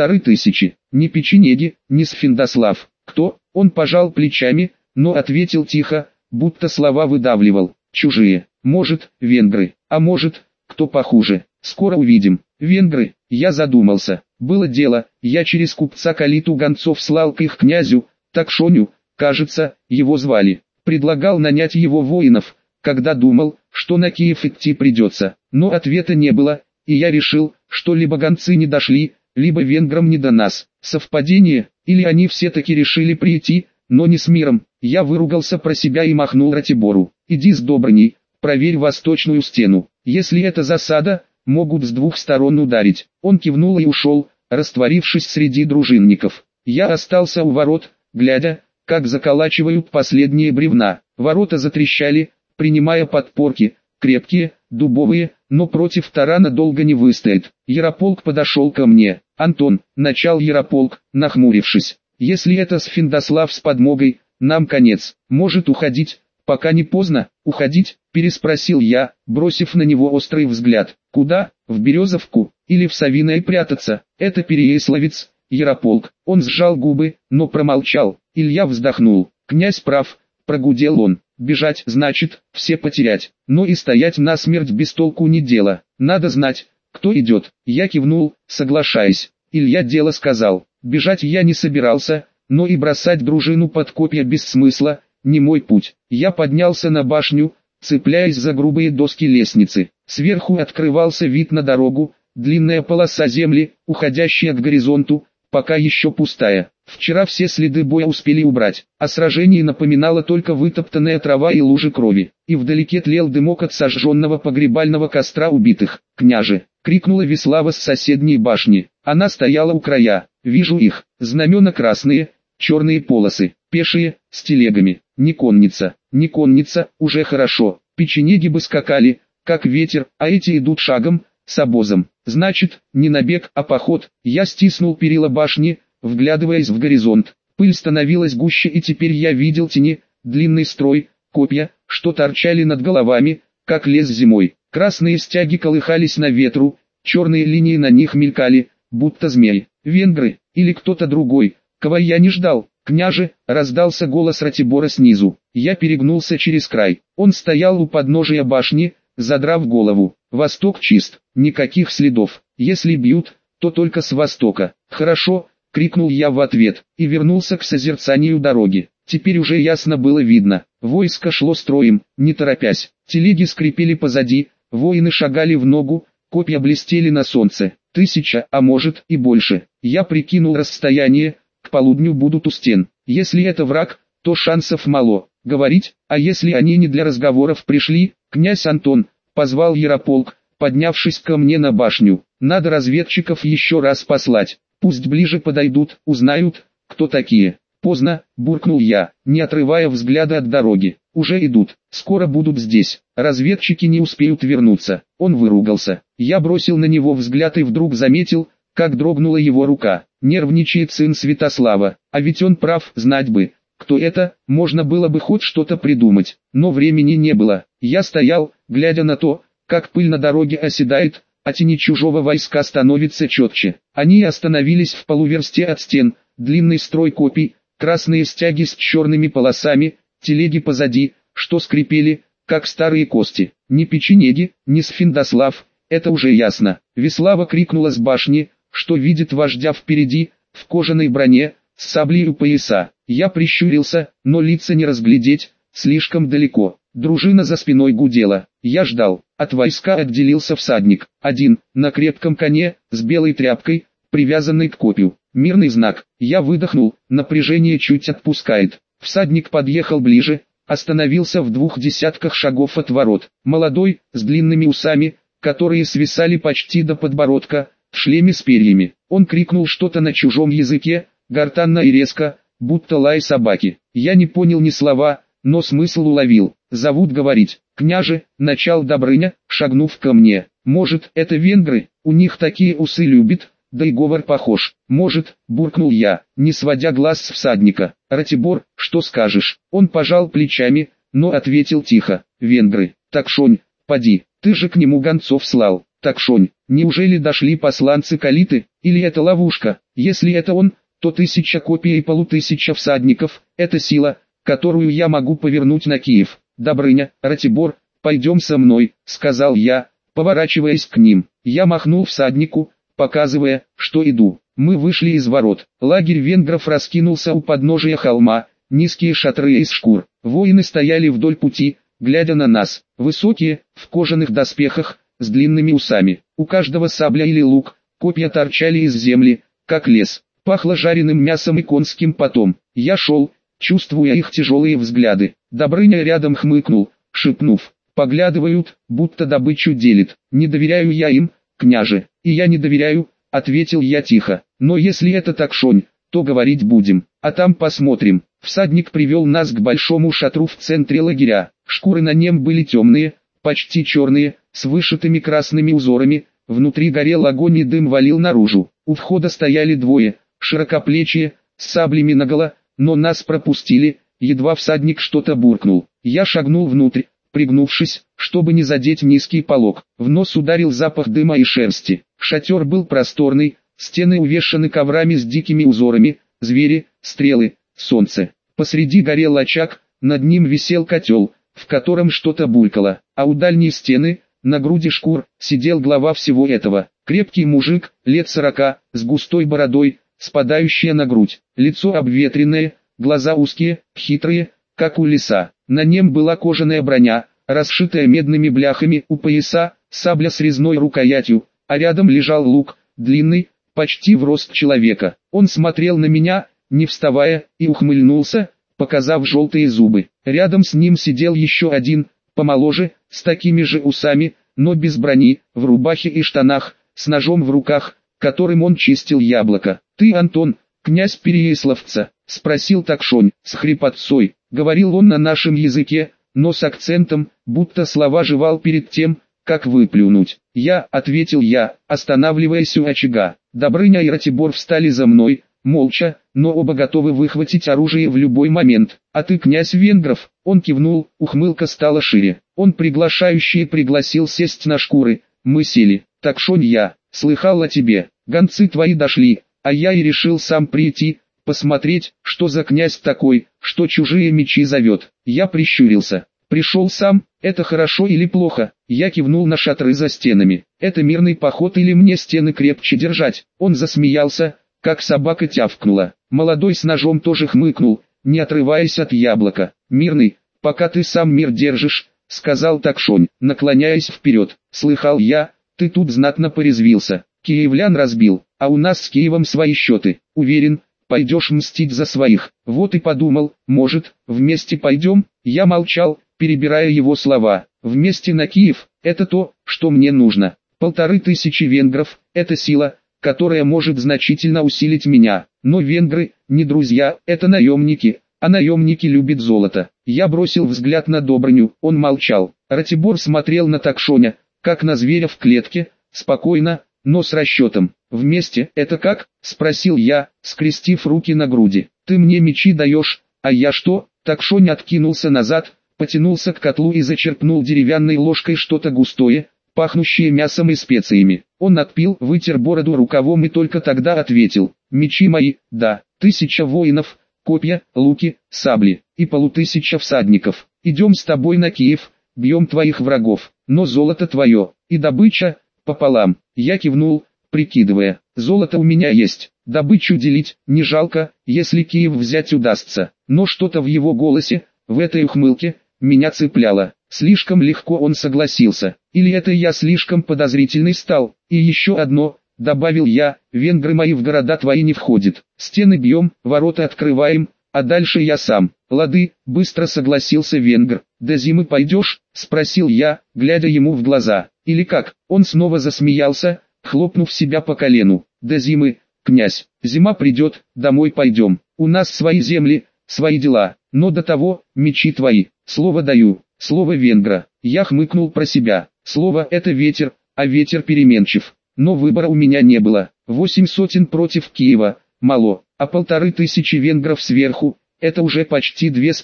1500. Ни печенеги, ни Сфиндослав. «Кто?» — он пожал плечами, но ответил тихо, будто слова выдавливал. «Чужие. Может, венгры, а может, кто похуже. Скоро увидим». «Венгры?» — я задумался. Было дело, я через купца Калиту гонцов слал к их князю, Такшоню, кажется, его звали. Предлагал нанять его воинов, когда думал, что на Киев идти придется. Но ответа не было, и я решил, что либо гонцы не дошли, либо венграм не до нас. Совпадение, или они все-таки решили прийти, но не с миром. Я выругался про себя и махнул Ратибору. «Иди с Добрыней, проверь восточную стену. Если это засада, могут с двух сторон ударить». Он кивнул и ушел, растворившись среди дружинников. Я остался у ворот, глядя, как заколачивают последние бревна. Ворота затрещали, принимая подпорки, крепкие, дубовые, но против тарана долго не выстоит. Ярополк подошел ко мне. «Антон», — начал Ярополк, нахмурившись, — «если это Сфиндослав с подмогой, нам конец. Может уходить, пока не поздно?» «Уходить?» — переспросил я, бросив на него острый взгляд. «Куда? В Березовку? Или в Савиное прятаться? Это Переяславец, Ярополк». Он сжал губы, но промолчал. Илья вздохнул. «Князь прав», — прогудел он. «Бежать значит все потерять, но и стоять насмерть без толку не дело. Надо знать, кто идет». Я кивнул, соглашаясь. Илья дело сказал. Бежать я не собирался, но и бросать дружину под копья без смысла, не мой путь. Я поднялся на башню, цепляясь за грубые доски лестницы. Сверху открывался вид на дорогу, длинная полоса земли, уходящая к горизонту, пока еще пустая. Вчера все следы боя успели убрать, а сражение напоминало только вытоптанная трава и лужи крови. И вдалеке тлел дымок от сожженного погребального костра убитых. «Княже!» — крикнула Веслава с соседней башни. Она стояла у края. «Вижу их. Знамена красные, черные полосы, пешие, с телегами. Не конница. Не конница, уже хорошо. Печенеги бы скакали, как ветер, а эти идут шагом, с обозом. Значит, не набег, а поход». Я стиснул перила башни, вглядываясь в горизонт. Пыль становилась гуще, и теперь я видел тени, длинный строй, копья, что торчали над головами, как лес зимой. Красные стяги колыхались на ветру, черные линии на них мелькали, будто змеи. Венгры, или кто-то другой, кого я не ждал. «Княже!» — раздался голос Ратибора снизу. Я перегнулся через край. Он стоял у подножия башни, задрав голову. «Восток чист, никаких следов. Если бьют, то только с востока». «Хорошо!» — крикнул я в ответ, и вернулся к созерцанию дороги. Теперь уже ясно было видно. Войско шло строем, не торопясь. Телеги скрипели позади, воины шагали в ногу, копья блестели на солнце. 1000, а может и больше. Я прикинул расстояние, к полудню будут у стен. Если это враг, то шансов мало. Говорить, а если они не для разговоров пришли? «Князь Антон», — позвал Ярополк, поднявшись ко мне на башню. «Надо разведчиков еще раз послать. Пусть ближе подойдут, узнают, кто такие». «Поздно», — буркнул я, не отрывая взгляда от дороги. «Уже идут, скоро будут здесь. Разведчики не успеют вернуться». Он выругался. Я бросил на него взгляд и вдруг заметил, как дрогнула его рука. Нервничает сын Святослава, а ведь он прав, знать бы, кто это, можно было бы хоть что-то придумать. Но времени не было. Я стоял, глядя на то, как пыль на дороге оседает, а тени чужого войска становятся четче. Они остановились в полуверсте от стен, длинный строй копий, красные стяги с черными полосами, телеги позади, что скрипели, как старые кости. Ни печенеги, ни Сфиндослав, это уже ясно. Веслава крикнула с башни, что видит вождя впереди, в кожаной броне, с саблей у пояса. Я прищурился, но лица не разглядеть, слишком далеко. Дружина за спиной гудела. Я ждал. От войска отделился всадник. Один, на крепком коне, с белой тряпкой, привязанной к копью. Мирный знак. Я выдохнул, напряжение чуть отпускает. Всадник подъехал ближе, остановился в 20 шагов от ворот. Молодой, с длинными усами, которые свисали почти до подбородка, в шлеме с перьями. Он крикнул что-то на чужом языке, гортанно и резко, будто лай собаки. Я не понял ни слова, но смысл уловил. «Зовут говорить, княже», — начал Добрыня, шагнув ко мне. «Может, это венгры, у них такие усы любят, да и говор похож». «Может», — буркнул я, не сводя глаз с всадника. «Ратибор, что скажешь?» Он пожал плечами, но ответил тихо. «Венгры, Такшонь, поди, ты же к нему гонцов слал». «Такшонь, неужели дошли посланцы Калиты, или это ловушка? Если это он, то 1000 копий и 500 всадников, это сила, которую я могу повернуть на Киев». «Добрыня, Ратибор, пойдем со мной», — сказал я, поворачиваясь к ним. Я махнул всаднику, показывая, что иду. Мы вышли из ворот. Лагерь венгров раскинулся у подножия холма, низкие шатры из шкур. Воины стояли вдоль пути, глядя на нас. Высокие, в кожаных доспехах, с длинными усами. У каждого сабля или лук, копья торчали из земли, как лес. Пахло жареным мясом и конским потом. Я шел, чувствуя их тяжелые взгляды. Добрыня рядом хмыкнул, шепнув: «Поглядывают, будто добычу делит. Не доверяю я им, княже». «И я не доверяю», — ответил я тихо. «Но если это Такшонь, то говорить будем, а там посмотрим». Всадник привел нас к большому шатру в центре лагеря. Шкуры на нем были темные, почти черные, с вышитыми красными узорами. Внутри горел огонь и дым валил наружу. У входа стояли двое, широкоплечие, с саблями наголо, но нас пропустили. Едва всадник что-то буркнул. Я шагнул внутрь, пригнувшись, чтобы не задеть низкий полог. В нос ударил запах дыма и шерсти. Шатер был просторный, стены увешаны коврами с дикими узорами, звери, стрелы, солнце. Посреди горел очаг, над ним висел котел, в котором что-то булькало, а у дальней стены, на груди шкур, сидел глава всего этого. Крепкий мужик, лет 40, с густой бородой, спадающая на грудь, лицо обветренное, глаза узкие, хитрые, как у лиса. На нем была кожаная броня, расшитая медными бляхами, у пояса, сабля с резной рукоятью, а рядом лежал лук, длинный, почти в рост человека. Он смотрел на меня, не вставая, и ухмыльнулся, показав желтые зубы. Рядом с ним сидел еще один, помоложе, с такими же усами, но без брони, в рубахе и штанах, с ножом в руках, которым он чистил яблоко. «Ты, Антон, князь Переяславца?» — спросил Такшонь, с хрипотцой. Говорил он на нашем языке, но с акцентом, будто слова жевал перед тем, как выплюнуть. «Я», — ответил я, останавливаясь у очага. Добрыня и Ратибор встали за мной, молча, но оба готовы выхватить оружие в любой момент. «А ты князь венгров?» Он кивнул, ухмылка стала шире. Он приглашающий пригласил сесть на шкуры. Мы сели. «Такшонь, я слыхал о тебе. Гонцы твои дошли, а я и решил сам прийти, посмотреть, что за князь такой, что чужие мечи зовет». Я прищурился. «Пришел сам, это хорошо или плохо?» Я кивнул на шатры за стенами. «Это мирный поход или мне стены крепче держать?» Он засмеялся, как собака тявкнула. Молодой с ножом тоже хмыкнул, не отрываясь от яблока. «Мирный, пока ты сам мир держишь», — сказал Такшонь, наклоняясь вперед. «Слыхал я, ты тут знатно порезвился. Киевлян разбил, а у нас с Киевом свои счеты. Уверен, пойдешь мстить за своих». Вот и подумал, может, вместе пойдем? Я молчал, перебирая его слова. «Вместе на Киев, это то, что мне нужно. 1500 венгров, это сила, которая может значительно усилить меня. Но венгры, не друзья, это наемники, а наемники любят золото». Я бросил взгляд на Добрыню, он молчал. Ратибор смотрел на Такшоня, как на зверя в клетке, спокойно, но с расчетом. «Вместе, это как?» — спросил я, скрестив руки на груди. «Ты мне мечи даешь, а я что?» Такшонь откинулся назад, потянулся к котлу и зачерпнул деревянной ложкой что-то густое, пахнущее мясом и специями. Он отпил, вытер бороду рукавом и только тогда ответил: «Мечи мои, да, 1000 воинов, копья, луки, сабли и 500 всадников. Идем с тобой на Киев, бьем твоих врагов, но золото твое, и добыча пополам». Я кивнул, прикидывая, золото у меня есть, добычу делить не жалко, если Киев взять удастся. Но что-то в его голосе, в этой ухмылке, меня цепляло. Слишком легко он согласился, или это я слишком подозрительный стал. И еще одно, добавил я: венгры мои в города твои не входят. Стены бьем, ворота открываем, а дальше я сам. Лады, быстро согласился венгр. До зимы пойдешь? Спросил я, глядя ему в глаза. Или как? Он снова засмеялся, хлопнув себя по колену. До зимы, князь, зима придет, домой пойдем. У нас свои земли, свои дела, но до того, мечи твои, слово даю, слово венгра. Я хмыкнул про себя. Слово это ветер, а ветер переменчив. Но выбора у меня не было. 8 сотен против Киева, мало, а 1500 венгров сверху, это уже почти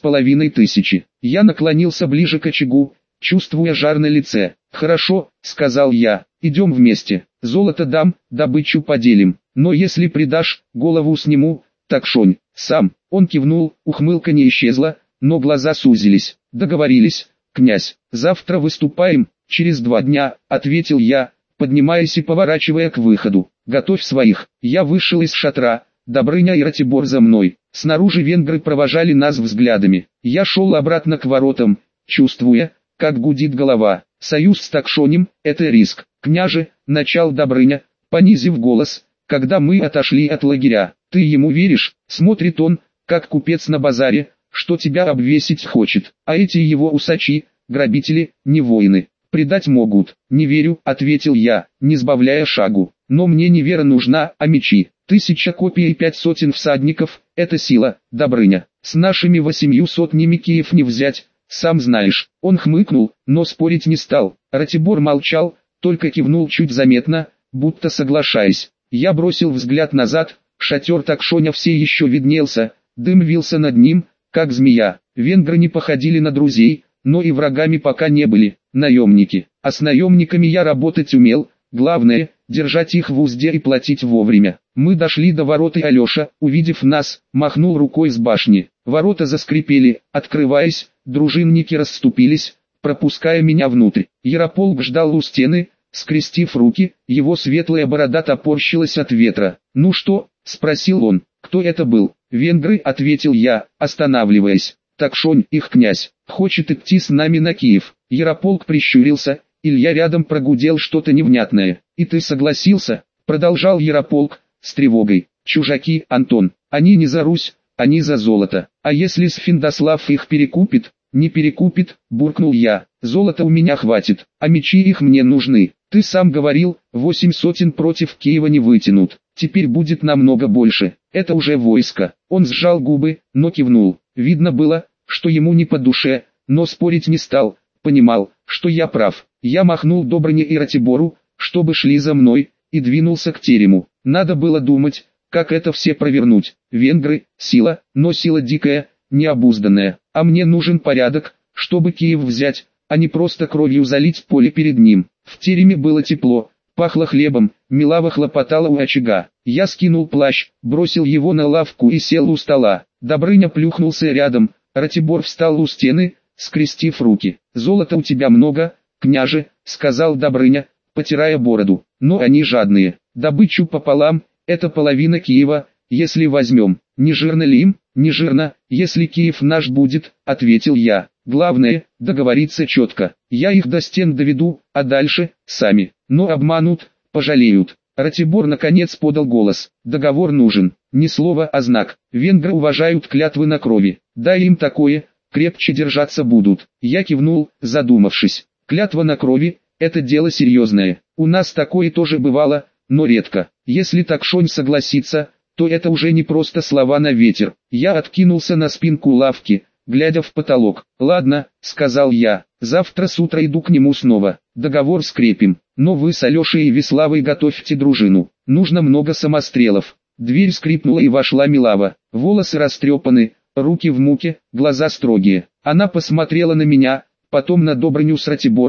2500. Я наклонился ближе к очагу, чувствуя жар на лице. «Хорошо», — сказал я, — «идем вместе. Золото дам, добычу поделим. Но если предашь, голову сниму, так шонь, сам». Он кивнул, ухмылка не исчезла, но глаза сузились. «Договорились, князь. Завтра выступаем, через 2 дня», — ответил я, поднимаясь и поворачивая к выходу. «Готовь своих». Я вышел из шатра, Добрыня и Ратибор за мной. Снаружи венгры провожали нас взглядами. Я шел обратно к воротам, чувствуя, как гудит голова. «Союз с Такшонем – это риск. Княже», – начал Добрыня, понизив голос, когда мы отошли от лагеря. «Ты ему веришь?» – смотрит он, как купец на базаре, что тебя обвесить хочет. А эти его усачи, грабители, не воины. Предать могут. «Не верю», – ответил я, не сбавляя шагу. «Но мне не вера нужна, а мечи. 1000 копий и 500 всадников – это сила, Добрыня. С нашими 8 сотнями Киев не взять, сам знаешь». Он хмыкнул, но спорить не стал. Ратибор молчал, только кивнул чуть заметно, будто соглашаясь. Я бросил взгляд назад, шатер Такшоня все еще виднелся, дым вился над ним, как змея. Венгры не походили на друзей, но и врагами пока не были, наемники. А с наемниками я работать умел, главное – держать их в узде и платить вовремя. Мы дошли до ворот, и Алеша, увидев нас, махнул рукой с башни. Ворота заскрипели, открываясь, дружинники расступились, пропуская меня внутрь. Ярополк ждал у стены, скрестив руки, его светлая борода топорщилась от ветра. «Ну что?» – спросил он. «Кто это был?» «Венгры», – ответил я, останавливаясь. «Такшонь, их князь, хочет идти с нами на Киев». Ярополк прищурился, Илья рядом прогудел что-то невнятное. «И ты согласился?» – продолжал Ярополк, с тревогой. «Чужаки, Антон, они не за Русь, они за золото. А если Сфиндослав их перекупит?» «Не перекупит», – буркнул я. «Золота у меня хватит, а мечи их мне нужны. Ты сам говорил, 8 сотен против Киева не вытянут. Теперь будет намного больше. Это уже войско». Он сжал губы, но кивнул. Видно было, что ему не по душе, но спорить не стал. Понимал, что я прав. Я махнул Добрыне и Ратибору, чтобы шли за мной, и двинулся к терему. Надо было думать, как это все провернуть. Венгры – сила, но сила дикая, необузданная. А мне нужен порядок, чтобы Киев взять, а не просто кровью залить поле перед ним. В тереме было тепло, пахло хлебом, Милава хлопотала у очага. Я скинул плащ, бросил его на лавку и сел у стола. Добрыня плюхнулся рядом, Ратибор встал у стены, скрестив руки. «Золота у тебя много, княже», — сказал Добрыня, потирая бороду. «Но они жадные. Добычу пополам, это половина Киева, если возьмем. Не жирно ли им?» «Не жирно, если Киев наш будет», — ответил я. «Главное, договориться четко. Я их до стен доведу, а дальше, сами. Но обманут, пожалеют». Ратибор наконец подал голос. «Договор нужен. Не слово, а знак. Венгры уважают клятвы на крови. Дай им такое, крепче держаться будут». Я кивнул, задумавшись. Клятва на крови – это дело серьезное. У нас такое тоже бывало, но редко. Если Такшонь согласится, то это уже не просто слова на ветер. Я откинулся на спинку лавки, глядя в потолок. «Ладно», — сказал я, — «завтра с утра иду к нему снова. Договор скрепим. Но вы с Алешей и Веславой готовьте дружину. Нужно много самострелов». Дверь скрипнула и вошла Милава. Волосы растрепаны, руки в муке, глаза строгие. Она посмотрела на меня, потом на Добрыню с Ратибором,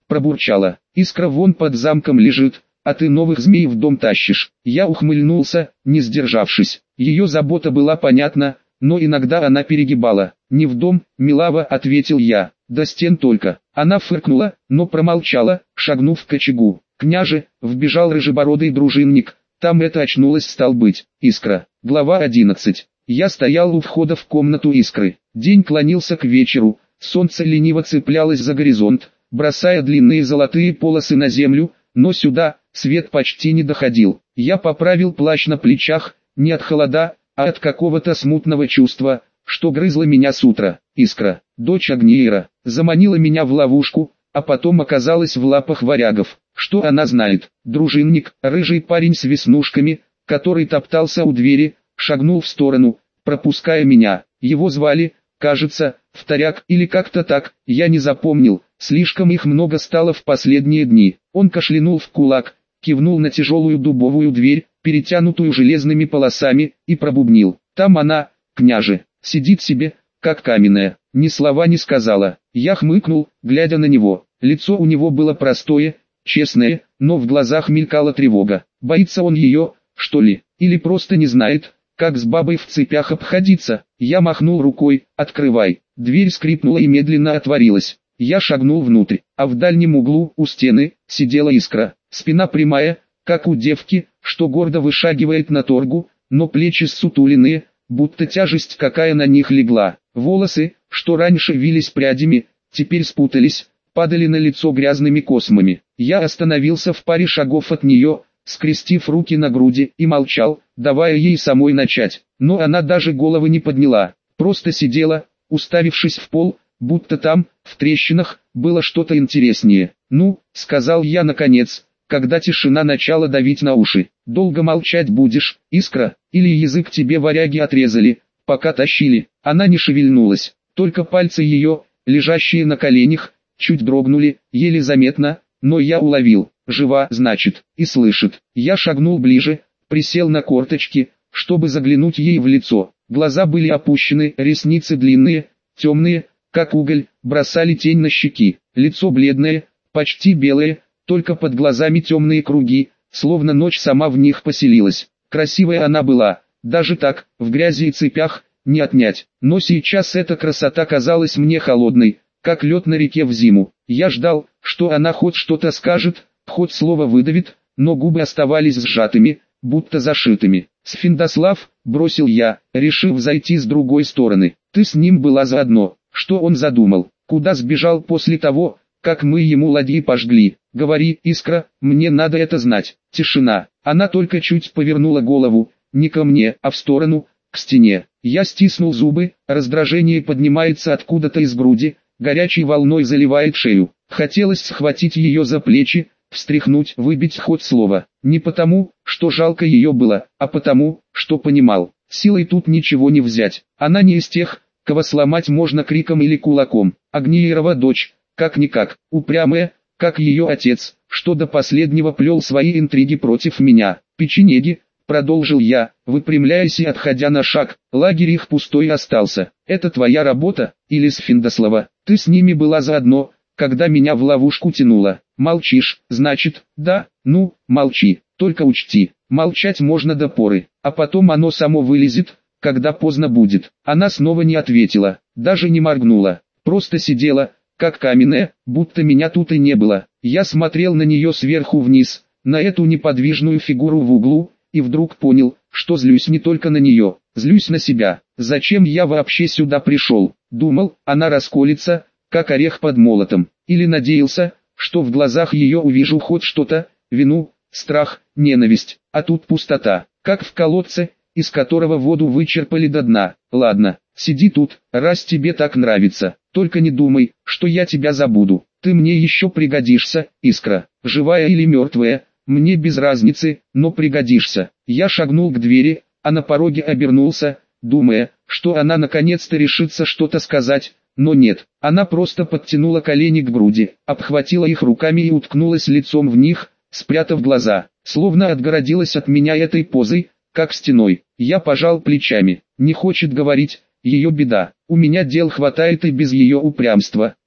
пробурчала. Искра вон под замком лежит, а ты новых змей в дом тащишь. Я ухмыльнулся, не сдержавшись. Ее забота была понятна, но иногда она перегибала. «Не в дом, милава», — ответил я, — «до стен только». Она фыркнула, но промолчала, шагнув к очагу. «Княже», — вбежал рыжебородый дружинник, — там это очнулась стал быть. Искра. Глава 11. Я стоял у входа в комнату Искры. День клонился к вечеру, солнце лениво цеплялось за горизонт, бросая длинные золотые полосы на землю, но сюда свет почти не доходил. Я поправил плащ на плечах, не от холода, а от какого-то смутного чувства, что грызло меня с утра. Искра, дочь Агниера, заманила меня в ловушку, а потом оказалась в лапах варягов. Что она знает? Дружинник, рыжий парень с веснушками, который топтался у двери, шагнул в сторону, пропуская меня. Его звали, кажется, Вторяк или как-то так, я не запомнил, слишком их много стало в последние дни. Он кашлянул в кулак, кивнул на тяжелую дубовую дверь, перетянутую железными полосами, и пробубнил. Там она, княже, сидит себе, как каменная, ни слова не сказала. Я хмыкнул, глядя на него. Лицо у него было простое, честное, но в глазах мелькала тревога. Боится он ее, что ли, или просто не знает, как с бабой в цепях обходиться. Я махнул рукой, открывай. Дверь скрипнула и медленно отворилась. Я шагнул внутрь, а в дальнем углу, у стены, сидела Искра. Спина прямая, как у девки, что гордо вышагивает на торгу, но плечи ссутуленные, будто тяжесть какая на них легла. Волосы, что раньше вились прядями, теперь спутались, падали на лицо грязными космами. Я остановился в паре шагов от нее, скрестив руки на груди, и молчал, давая ей самой начать. Но она даже головы не подняла, просто сидела, уставившись в пол, будто там, в трещинах, было что-то интереснее. «Ну», — сказал я наконец, когда тишина начала давить на уши. «Долго молчать будешь, Искра, или язык тебе варяги отрезали, пока тащили?» Она не шевельнулась, только пальцы ее, лежащие на коленях, чуть дрогнули, еле заметно, но я уловил. Жива, значит, и слышит. Я шагнул ближе, присел на корточки, чтобы заглянуть ей в лицо. Глаза были опущены, ресницы длинные, темные, как уголь, бросали тень на щеки. Лицо бледное, почти белое, только под глазами темные круги, словно ночь сама в них поселилась. Красивая она была, даже так, в грязи и цепях, не отнять. Но сейчас эта красота казалась мне холодной, как лед на реке в зиму. Я ждал, что она хоть что-то скажет, хоть слово выдавит, но губы оставались сжатыми, будто зашитыми. «Сфиндослав», — бросил я, решив зайти с другой стороны. «Ты с ним была заодно». Что он задумал? Куда сбежал после того, как мы ему ладьи пожгли? «Говори, Искра, мне надо это знать». Тишина. Она только чуть повернула голову, не ко мне, а в сторону, к стене. Я стиснул зубы, раздражение поднимается откуда-то из груди, горячей волной заливает шею. Хотелось схватить ее за плечи, встряхнуть, выбить хоть слово. Не потому, что жалко ее было, а потому, что понимал, силой тут ничего не взять. Она не из тех, кого сломать можно криком или кулаком. Агниерова дочь, как-никак, упрямая, как ее отец, что до последнего плел свои интриги против меня. «Печенеги», — продолжил я, выпрямляясь и отходя на шаг, — «лагерь их пустой остался. Это твоя работа, или Сфиндослава? Ты с ними была заодно, когда меня в ловушку тянуло. Молчишь, значит, да? Ну, молчи, только учти, молчать можно до поры, а потом оно само вылезет, когда поздно будет». Она снова не ответила, даже не моргнула, просто сидела, как каменная, будто меня тут и не было. Я смотрел на нее сверху вниз, на эту неподвижную фигуру в углу, и вдруг понял, что злюсь не только на нее, злюсь на себя. Зачем я вообще сюда пришел? Думал, она расколется, как орех под молотом, или надеялся, что в глазах ее увижу хоть что-то, вину, страх, ненависть, а тут пустота, как в колодце, из которого воду вычерпали до дна. Ладно, сиди тут, раз тебе так нравится, только не думай, что я тебя забуду. Ты мне еще пригодишься, Искра, живая или мертвая, мне без разницы, но пригодишься. Я шагнул к двери, а на пороге обернулся, думая, что она наконец-то решится что-то сказать, но нет. Она просто подтянула колени к груди, обхватила их руками и уткнулась лицом в них, спрятав глаза, словно отгородилась от меня этой позой, как стеной. Я пожал плечами. Не хочет говорить, ее беда. У меня дел хватает и без ее упрямства.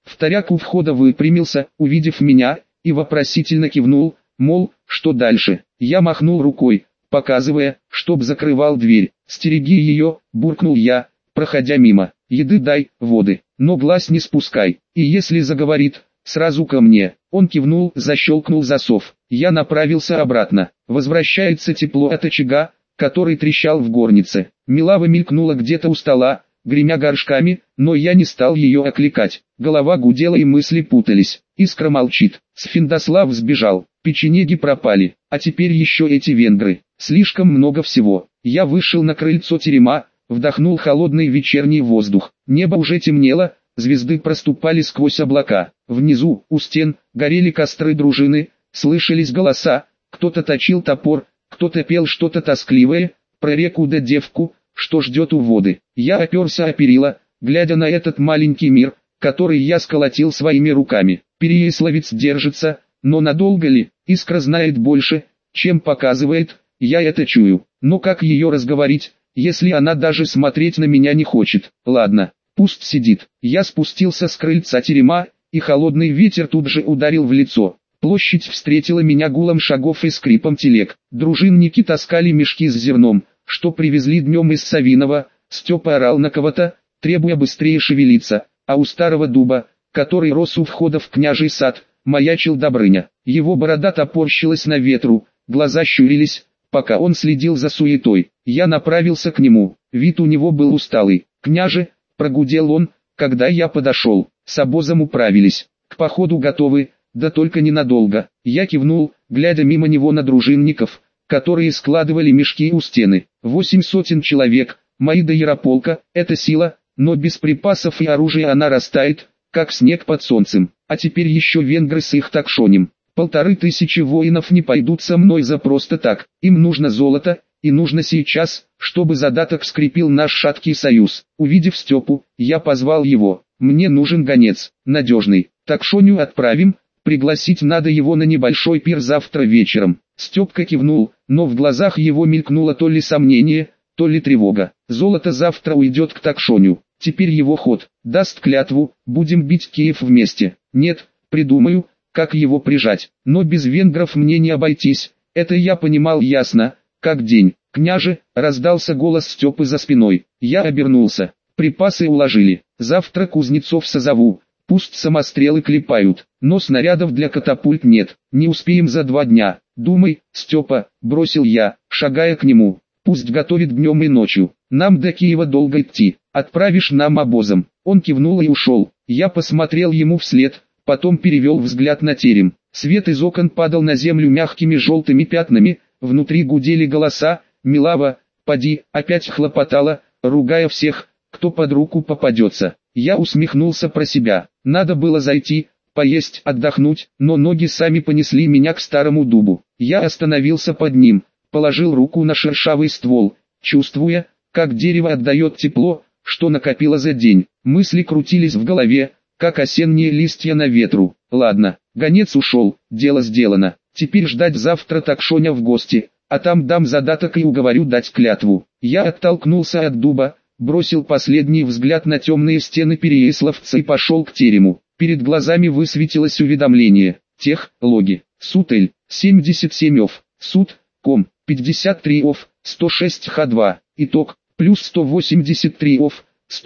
Вторяк у входа выпрямился, увидев меня, и вопросительно кивнул, мол, что дальше. Я махнул рукой, показывая, чтоб закрывал дверь. «Стереги ее», — буркнул я, проходя мимо. «Еды дай, воды, но глаз не спускай, и если заговорит, сразу ко мне». Он кивнул, защелкнул засов. Я направился обратно. Возвращается тепло от очага, который трещал в горнице. Милава мелькнула где-то у стола, гремя горшками, но я не стал ее окликать. Голова гудела и мысли путались. Искра молчит. Сфиндослав сбежал. Печенеги пропали. А теперь еще эти венгры. Слишком много всего. Я вышел на крыльцо терема, вдохнул холодный вечерний воздух. Небо уже темнело, звезды проступали сквозь облака. Внизу, у стен, горели костры дружины, слышались голоса, кто-то точил топор, кто-то пел что-то тоскливое, про реку да девку, что ждет у воды. Я оперся о перила, глядя на этот маленький мир, который я сколотил своими руками. Переяславец держится, но надолго ли? Искра знает больше, чем показывает, я это чую. Но как ее разговорить, если она даже смотреть на меня не хочет? Ладно, пусть сидит. Я спустился с крыльца терема, и холодный ветер тут же ударил в лицо. Площадь встретила меня гулом шагов и скрипом телег. Дружинники таскали мешки с зерном, что привезли днем из Савинова. Степа орал на кого-то, требуя быстрее шевелиться, а у старого дуба, который рос у входа в княжий сад, маячил Добрыня. Его борода топорщилась на ветру, глаза щурились, пока он следил за суетой. Я направился к нему, вид у него был усталый. «Княже», — прогудел он, когда я подошел, — «с обозом управились, к походу готовы, да только ненадолго». Я кивнул, глядя мимо него на дружинников, которые складывали мешки у стены. 800 человек, мои до Ярополка, это сила, но без припасов и оружия она растает, как снег под солнцем. А теперь еще венгры с их такшонем. 1500 воинов не пойдут со мной за просто так. Им нужно золото, и нужно сейчас, чтобы задаток скрепил наш шаткий союз. Увидев Степу, я позвал его. Мне нужен гонец, надежный. Такшоню отправим, пригласить надо его на небольшой пир завтра вечером. Степка кивнул, но в глазах его мелькнуло то ли сомнение, то ли тревога. Золото завтра уйдет к Такшоню. Теперь его ход. Даст клятву, будем бить Киев вместе. Нет, придумаю, как его прижать. Но без венгров мне не обойтись. Это я понимал ясно, как день. «Княже», — раздался голос Степы за спиной. Я обернулся. Припасы уложили. Завтра кузнецов созову. Пусть самострелы клепают, но снарядов для катапульт нет. Не успеем за 2 дня. Думай, Степа, бросил я, шагая к нему. Пусть готовит днем и ночью. Нам до Киева долго идти. Отправишь нам обозом. Он кивнул и ушел. Я посмотрел ему вслед, потом перевел взгляд на терем. Свет из окон падал на землю мягкими желтыми пятнами, внутри гудели голоса. Милава, поди, опять хлопотала, ругая всех, кто под руку попадется. Я усмехнулся про себя. Надо было зайти, поесть, отдохнуть, но ноги сами понесли меня к старому дубу. Я остановился под ним, положил руку на шершавый ствол, чувствуя, как дерево отдает тепло, что накопило за день. Мысли крутились в голове, как осенние листья на ветру. Ладно, гонец ушел, дело сделано. Теперь ждать завтра Такшоня в гости, а там дам задаток и уговорю дать клятву. Я оттолкнулся от дуба, бросил последний взгляд на темные стены Переяславца и пошел к терему. Перед глазами высветилось уведомление. Тех, логи, Сутель, 77 ов, Суд, Ком, 53 ов, 106 Х2, итог, плюс 183 ов,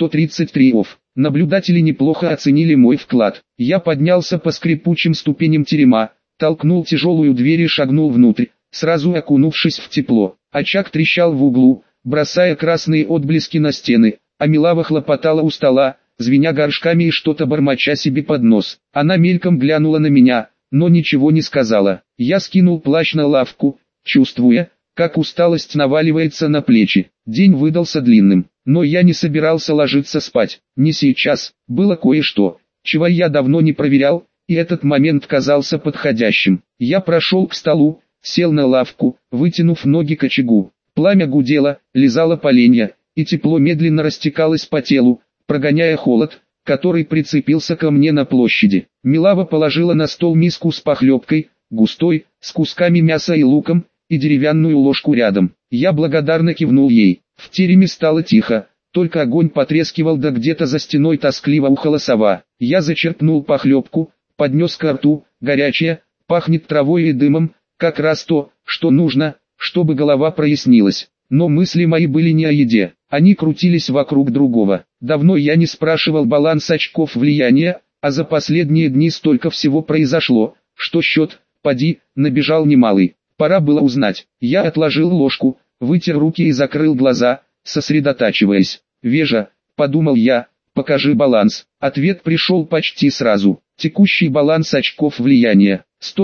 133 ов. Наблюдатели неплохо оценили мой вклад. Я поднялся по скрипучим ступеням терема, толкнул тяжелую дверь и шагнул внутрь, сразу окунувшись в тепло. Очаг трещал в углу, бросая красные отблески на стены, а Милава хлопотала у стола, звеня горшками и что-то бормоча себе под нос. Она мельком глянула на меня, но ничего не сказала. Я скинул плащ на лавку, чувствуя, как усталость наваливается на плечи. День выдался длинным, но я не собирался ложиться спать. Не сейчас, было кое-что, чего я давно не проверял, и этот момент казался подходящим. Я прошел к столу, сел на лавку, вытянув ноги к очагу. Пламя гудело, лизало поленья, и тепло медленно растекалось по телу, прогоняя холод, который прицепился ко мне на площади. Милава положила на стол миску с похлебкой, густой, с кусками мяса и луком, и деревянную ложку рядом. Я благодарно кивнул ей. В тереме стало тихо, только огонь потрескивал, да где-то за стеной тоскливо ухала сова. Я зачерпнул похлебку, поднес ко рту, горячая, пахнет травой и дымом, как раз то, что нужно, чтобы голова прояснилась. Но мысли мои были не о еде, они крутились вокруг другого. Давно я не спрашивал баланс очков влияния, а за последние дни столько всего произошло, что счет, поди, набежал немалый. Пора было узнать. Я отложил ложку, вытер руки и закрыл глаза, сосредотачиваясь. «Вежа», — подумал я, — «покажи баланс». Ответ пришел почти сразу. Текущий баланс очков влияния.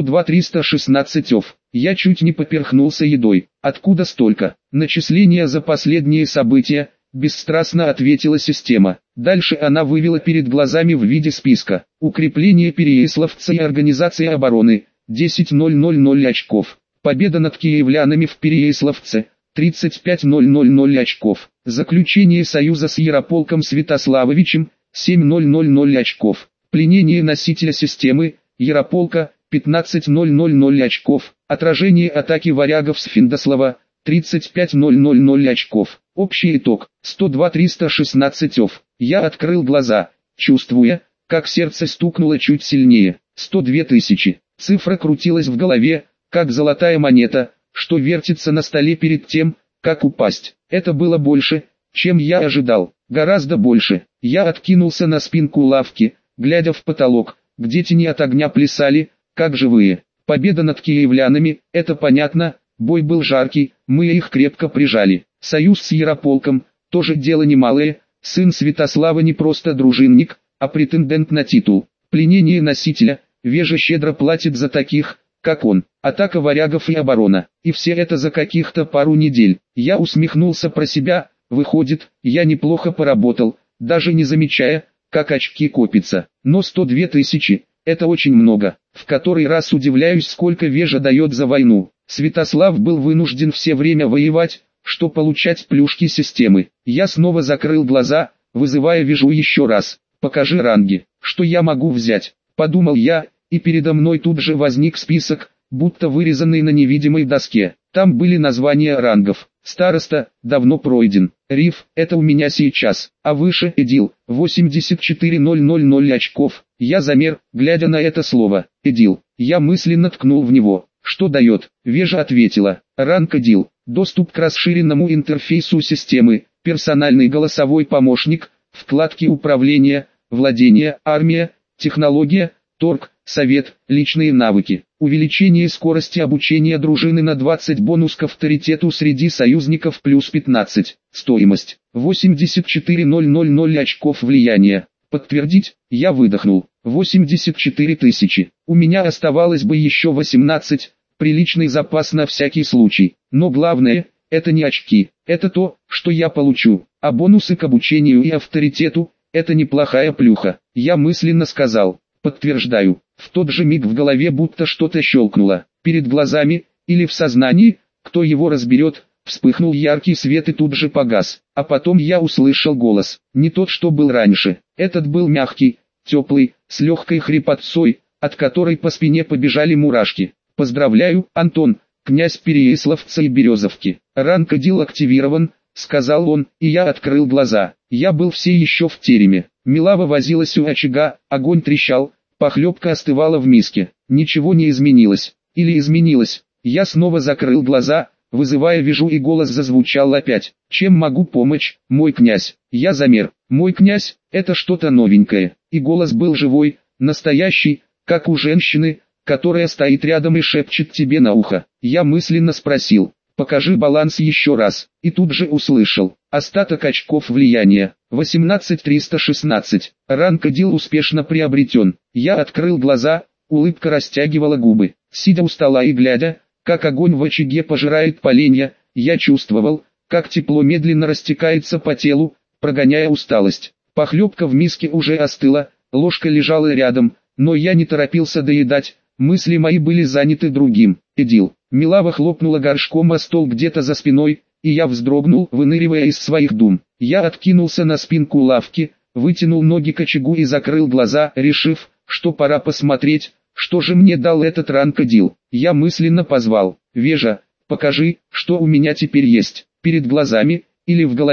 102-316 ов. Я чуть не поперхнулся едой. Откуда столько? Начисления за последние события, бесстрастно ответила система. Дальше она вывела перед глазами в виде списка. Укрепление Переяславца и Организация обороны. 10.000 очков. Победа над киевлянами в Переяславце. 35.000 очков. Заключение союза с Ярополком Святославовичем. 7.000 очков. Пленение носителя системы, Ярополка, 15.000 очков. Отражение атаки варягов с Финдослава, 35.000 очков. Общий итог, 102-316 ов. Я открыл глаза, чувствуя, как сердце стукнуло чуть сильнее. 102 тысячи. Цифра крутилась в голове, как золотая монета, что вертится на столе перед тем, как упасть. Это было больше, чем я ожидал. Гораздо больше. Я откинулся на спинку лавки, глядя в потолок, где тени от огня плясали, как живые. Победа над киевлянами, это понятно, бой был жаркий, мы их крепко прижали. Союз с Ярополком, тоже дело немалое, сын Святослава не просто дружинник, а претендент на титул. Пленение носителя, Вежа щедро платит за таких, как он. Атака варягов и оборона. И все это за каких-то пару недель. Я усмехнулся про себя, выходит, я неплохо поработал, даже не замечая, как очки копятся. Но 102 тысячи, это очень много. В который раз удивляюсь, сколько Вежа дает за войну. Святослав был вынужден все время воевать, что получать плюшки системы. Я снова закрыл глаза, вызывая Вежу еще раз. «Покажи ранги, что я могу взять», — подумал я, и передо мной тут же возник список, будто вырезанный на невидимой доске. Там были названия рангов. Староста, давно пройден. Риф, это у меня сейчас. А выше Эдил, 84.000 очков. Я замер, глядя на это слово. Эдил. Я мысленно ткнул в него. Что дает? Вежа ответила. Ранг Эдил. Доступ к расширенному интерфейсу системы. Персональный голосовой помощник. Вкладки управления, владение, армия, технология, торг, совет, личные навыки. Увеличение скорости обучения дружины на 20, бонус к авторитету среди союзников плюс 15. Стоимость 84.000 очков влияния. Подтвердить, я выдохнул. 84 тысячи. У меня оставалось бы еще 18, приличный запас на всякий случай. Но главное, это не очки, это то, что я получу. А бонусы к обучению и авторитету, это неплохая плюха. Я мысленно сказал. Подтверждаю. В тот же миг в голове будто что-то щелкнуло. Перед глазами, или в сознании, кто его разберет, вспыхнул яркий свет и тут же погас. А потом я услышал голос. Не тот, что был раньше. Этот был мягкий, теплый, с легкой хрипотцой, от которой по спине побежали мурашки. «Поздравляю, Антон, князь Переяславца и Березовки. Ранг Эдил активирован», — сказал он, и я открыл глаза. Я был все еще в тереме. Милава возилась у очага, огонь трещал, похлебка остывала в миске. Ничего не изменилось. Или изменилось. Я снова закрыл глаза, вызывая Вежу, и голос зазвучал опять. «Чем могу помочь, мой князь?» Я замер. «Мой князь» — это что-то новенькое. И голос был живой, настоящий, как у женщины, которая стоит рядом и шепчет тебе на ухо. Я мысленно спросил. «Покажи баланс еще раз», и тут же услышал. Остаток очков влияния, 18316. Ранг Эдил успешно приобретен. Я открыл глаза, улыбка растягивала губы. Сидя у стола и глядя, как огонь в очаге пожирает поленья, я чувствовал, как тепло медленно растекается по телу, прогоняя усталость. Похлебка в миске уже остыла, ложка лежала рядом, но я не торопился доедать, мысли мои были заняты другим. Эдил. Милава хлопнула горшком о стол где-то за спиной, и я вздрогнул, выныривая из своих дум. Я откинулся на спинку лавки, вытянул ноги к очагу и закрыл глаза, решив, что пора посмотреть, что же мне дал этот ранг Эдил. Я мысленно позвал. «Вежа, покажи, что у меня теперь есть». Перед глазами, или в голове,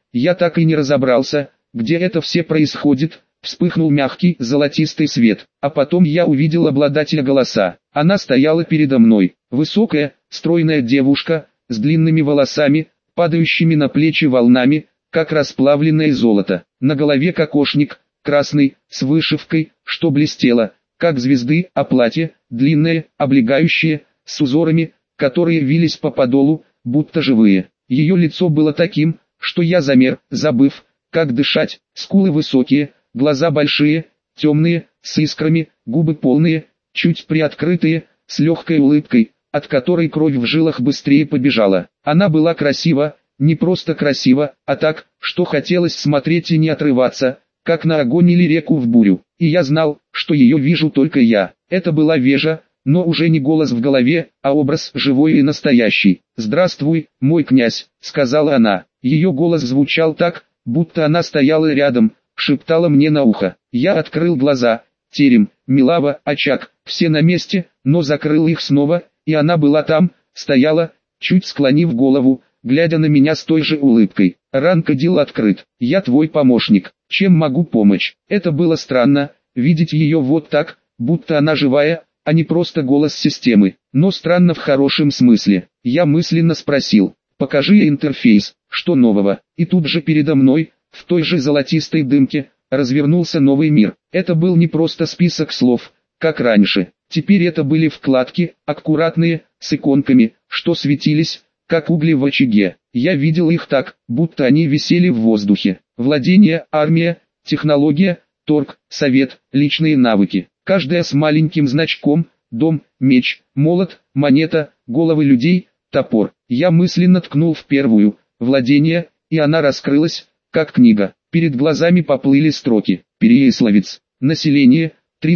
Я так и не разобрался, где это все происходит. Вспыхнул мягкий золотистый свет, а потом я увидел обладателя голоса. Она стояла передо мной, высокая, стройная девушка, с длинными волосами, падающими на плечи волнами, как расплавленное золото. На голове кокошник, красный, с вышивкой, что блестело, как звезды, а платье, длинное, облегающее, с узорами, которые вились по подолу, будто живые. Ее лицо было таким, что я замер, забыв, как дышать, скулы высокие, глаза большие, темные, с искрами, губы полные, чуть приоткрытые, с легкой улыбкой, от которой кровь в жилах быстрее побежала. Она была красива, не просто красива, а так, что хотелось смотреть и не отрываться, как на огонь или реку в бурю. И я знал, что ее вижу только я. Это была Вежа, но уже не голос в голове, а образ живой и настоящий. «Здравствуй, мой князь», — сказала она. Ее голос звучал так, будто она стояла рядом, шептала мне на ухо. Я открыл глаза. Терем, Милава, очаг, все на месте, но закрыл их снова, и она была там, стояла, чуть склонив голову, глядя на меня с той же улыбкой. «Ранкадил открыт. Я твой помощник. Чем могу помочь?» Это было странно, видеть ее вот так, будто она живая, а не просто голос системы. Но странно в хорошем смысле. Я мысленно спросил: «Покажи интерфейс, что нового?» И тут же передо мной, в той же золотистой дымке, развернулся новый мир. Это был не просто список слов, как раньше. Теперь это были вкладки, аккуратные, с иконками, что светились, как угли в очаге. Я видел их так, будто они висели в воздухе. Владение, армия, технология, торг, совет, личные навыки. Каждая с маленьким значком: дом, меч, молот, монета, головы людей, топор. Я мысленно ткнул в первую, владение, и она раскрылась, как книга. Перед глазами поплыли строки. Переяславец. Население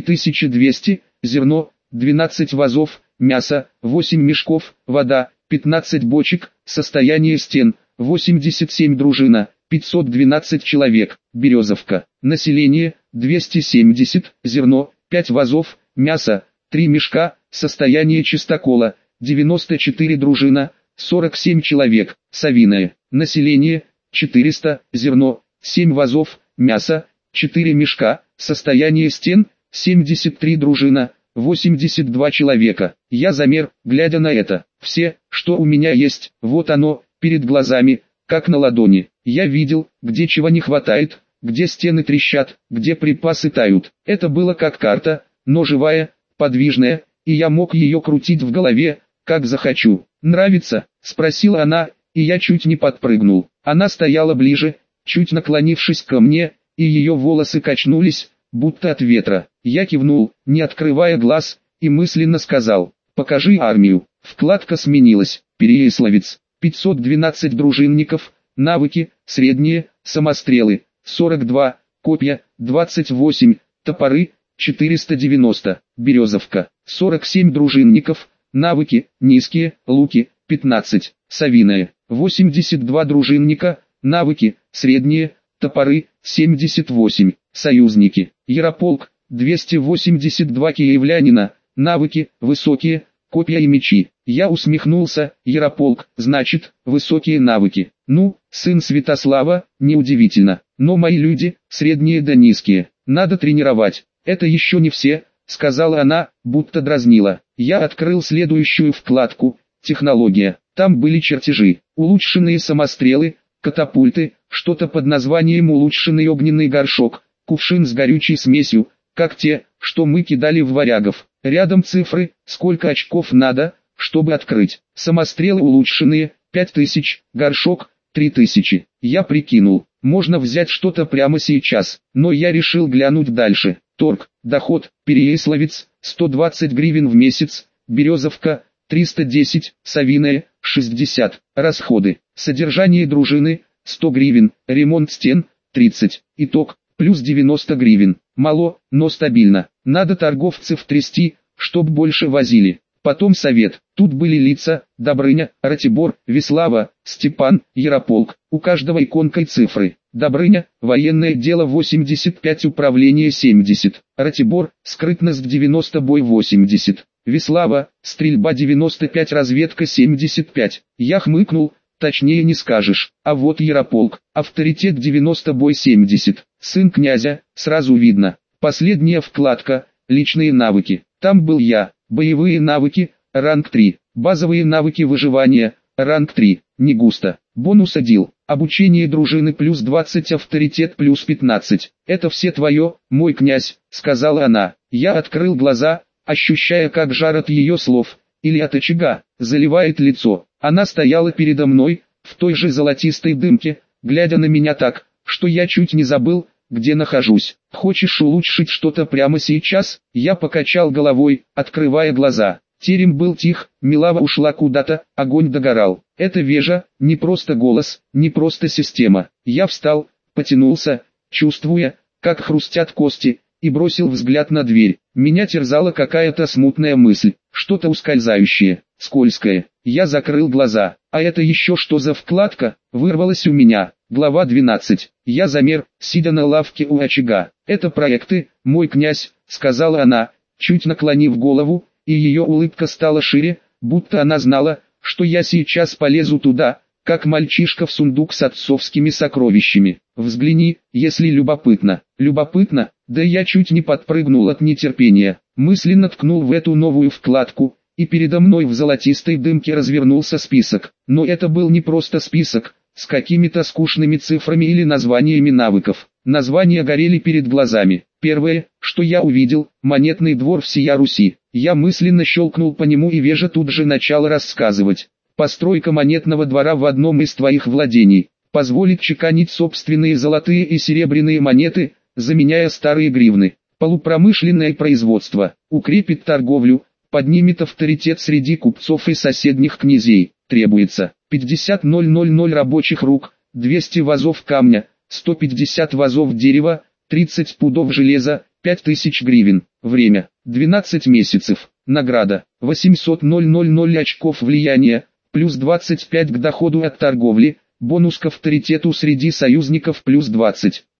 3200, зерно 12 вазов, мясо 8 мешков, вода 15 бочек, состояние стен 87 дружина, 512 человек. Березовка. Население 270, зерно 5 вазов, мясо 3 мешка, состояние чистокола 94 дружина, 47 человек. Савиное. Население 400, зерно 7 вазов, мясо 4 мешка, состояние стен 73 дружина, 82 человека. Я замер, глядя на это. Все, что у меня есть, вот оно, перед глазами, как на ладони. Я видел, где чего не хватает, где стены трещат, где припасы тают. Это было как карта, но живая, подвижная, и я мог ее крутить в голове, как захочу. «Нравится?» — спросила она, и я чуть не подпрыгнул. Она стояла ближе, чуть наклонившись ко мне, и ее волосы качнулись, будто от ветра. Я кивнул, не открывая глаз, и мысленно сказал: «Покажи армию». Вкладка сменилась. Переяславец. 512 дружинников, навыки, средние, самострелы, 42, копья, 28, топоры, 490. Березовка. 47 дружинников, навыки, низкие, луки, 15. Савиное. 82 дружинника, навыки, средние, топоры, 78. Союзники. Ярополк, 282 киевлянина, навыки, высокие, копья и мечи. Я усмехнулся. Ярополк, значит, высокие навыки. Ну, сын Святослава, неудивительно. Но мои люди, средние да низкие. Надо тренировать. Это еще не все, сказала она, будто дразнила. Я открыл следующую вкладку. Технология. Там были чертежи, улучшенные самострелы, катапульты, что-то под названием улучшенный огненный горшок, кувшин с горючей смесью, как те, что мы кидали в варягов. Рядом цифры, сколько очков надо, чтобы открыть. Самострелы улучшенные, 5000, горшок, 3000. Я прикинул, можно взять что-то прямо сейчас, но я решил глянуть дальше. Торг, доход, Переяславец, 120 гривен в месяц, Березовка, 310, Савиное, 60. Расходы, содержание дружины, 100 гривен, ремонт стен, 30. Итог, плюс 90 гривен. Мало, но стабильно. Надо торговцев трясти, чтоб больше возили. Потом совет. Тут были лица: Добрыня, Ратибор, Веслава, Степан, Ярополк. У каждого иконкой цифры. Добрыня, военное дело 85, управление 70. Ратибор, скрытность 90, бой 80. Веслава, стрельба 95, разведка 75. Я хмыкнул. точнее не скажешь. А вот Ярополк, авторитет 90 бой 70, сын князя, сразу видно. Последняя вкладка, личные навыки. Там был я, боевые навыки, ранг 3, базовые навыки выживания, ранг 3, не густо. Бонус 1, обучение дружины плюс 20, авторитет плюс 15. Это все твое, мой князь, сказала она. Я открыл глаза, ощущая, как жар от ее слов, или от очага, заливает лицо. Она стояла передо мной, в той же золотистой дымке, глядя на меня так, что я чуть не забыл, где нахожусь. Хочешь улучшить что-то прямо сейчас? Я покачал головой, открывая глаза. Терем был тих, Милава ушла куда-то, огонь догорал. Это Вежа, не просто голос, не просто система. Я встал, потянулся, чувствуя, как хрустят кости, и бросил взгляд на дверь. Меня терзала какая-то смутная мысль, что-то ускользающее, скользкое. Я закрыл глаза. А это еще что за вкладка? Вырвалась у меня. Глава 12. Я замер, сидя на лавке у очага. Это проекты, мой князь, сказала она, чуть наклонив голову, и ее улыбка стала шире, будто она знала, что я сейчас полезу туда, как мальчишка в сундук с отцовскими сокровищами. Взгляни, если любопытно. Любопытно? Да я чуть не подпрыгнул от нетерпения. Мысленно ткнул в эту новую вкладку, и передо мной в золотистой дымке развернулся список. Но это был не просто список, с какими-то скучными цифрами или названиями навыков. Названия горели перед глазами. Первое, что я увидел, монетный двор всея Руси. Я мысленно щелкнул по нему, и Вежа тут же начал рассказывать. Постройка монетного двора в одном из твоих владений позволит чеканить собственные золотые и серебряные монеты, заменяя старые гривны. Полупромышленное производство укрепит торговлю, поднимет авторитет среди купцов и соседних князей. Требуется 50 000 рабочих рук, 200 вазов камня, 150 вазов дерева, 30 пудов железа, 5000 гривен. Время 12 месяцев. Награда 800 000 очков влияния, плюс 25 к доходу от торговли, бонус к авторитету среди союзников плюс 20.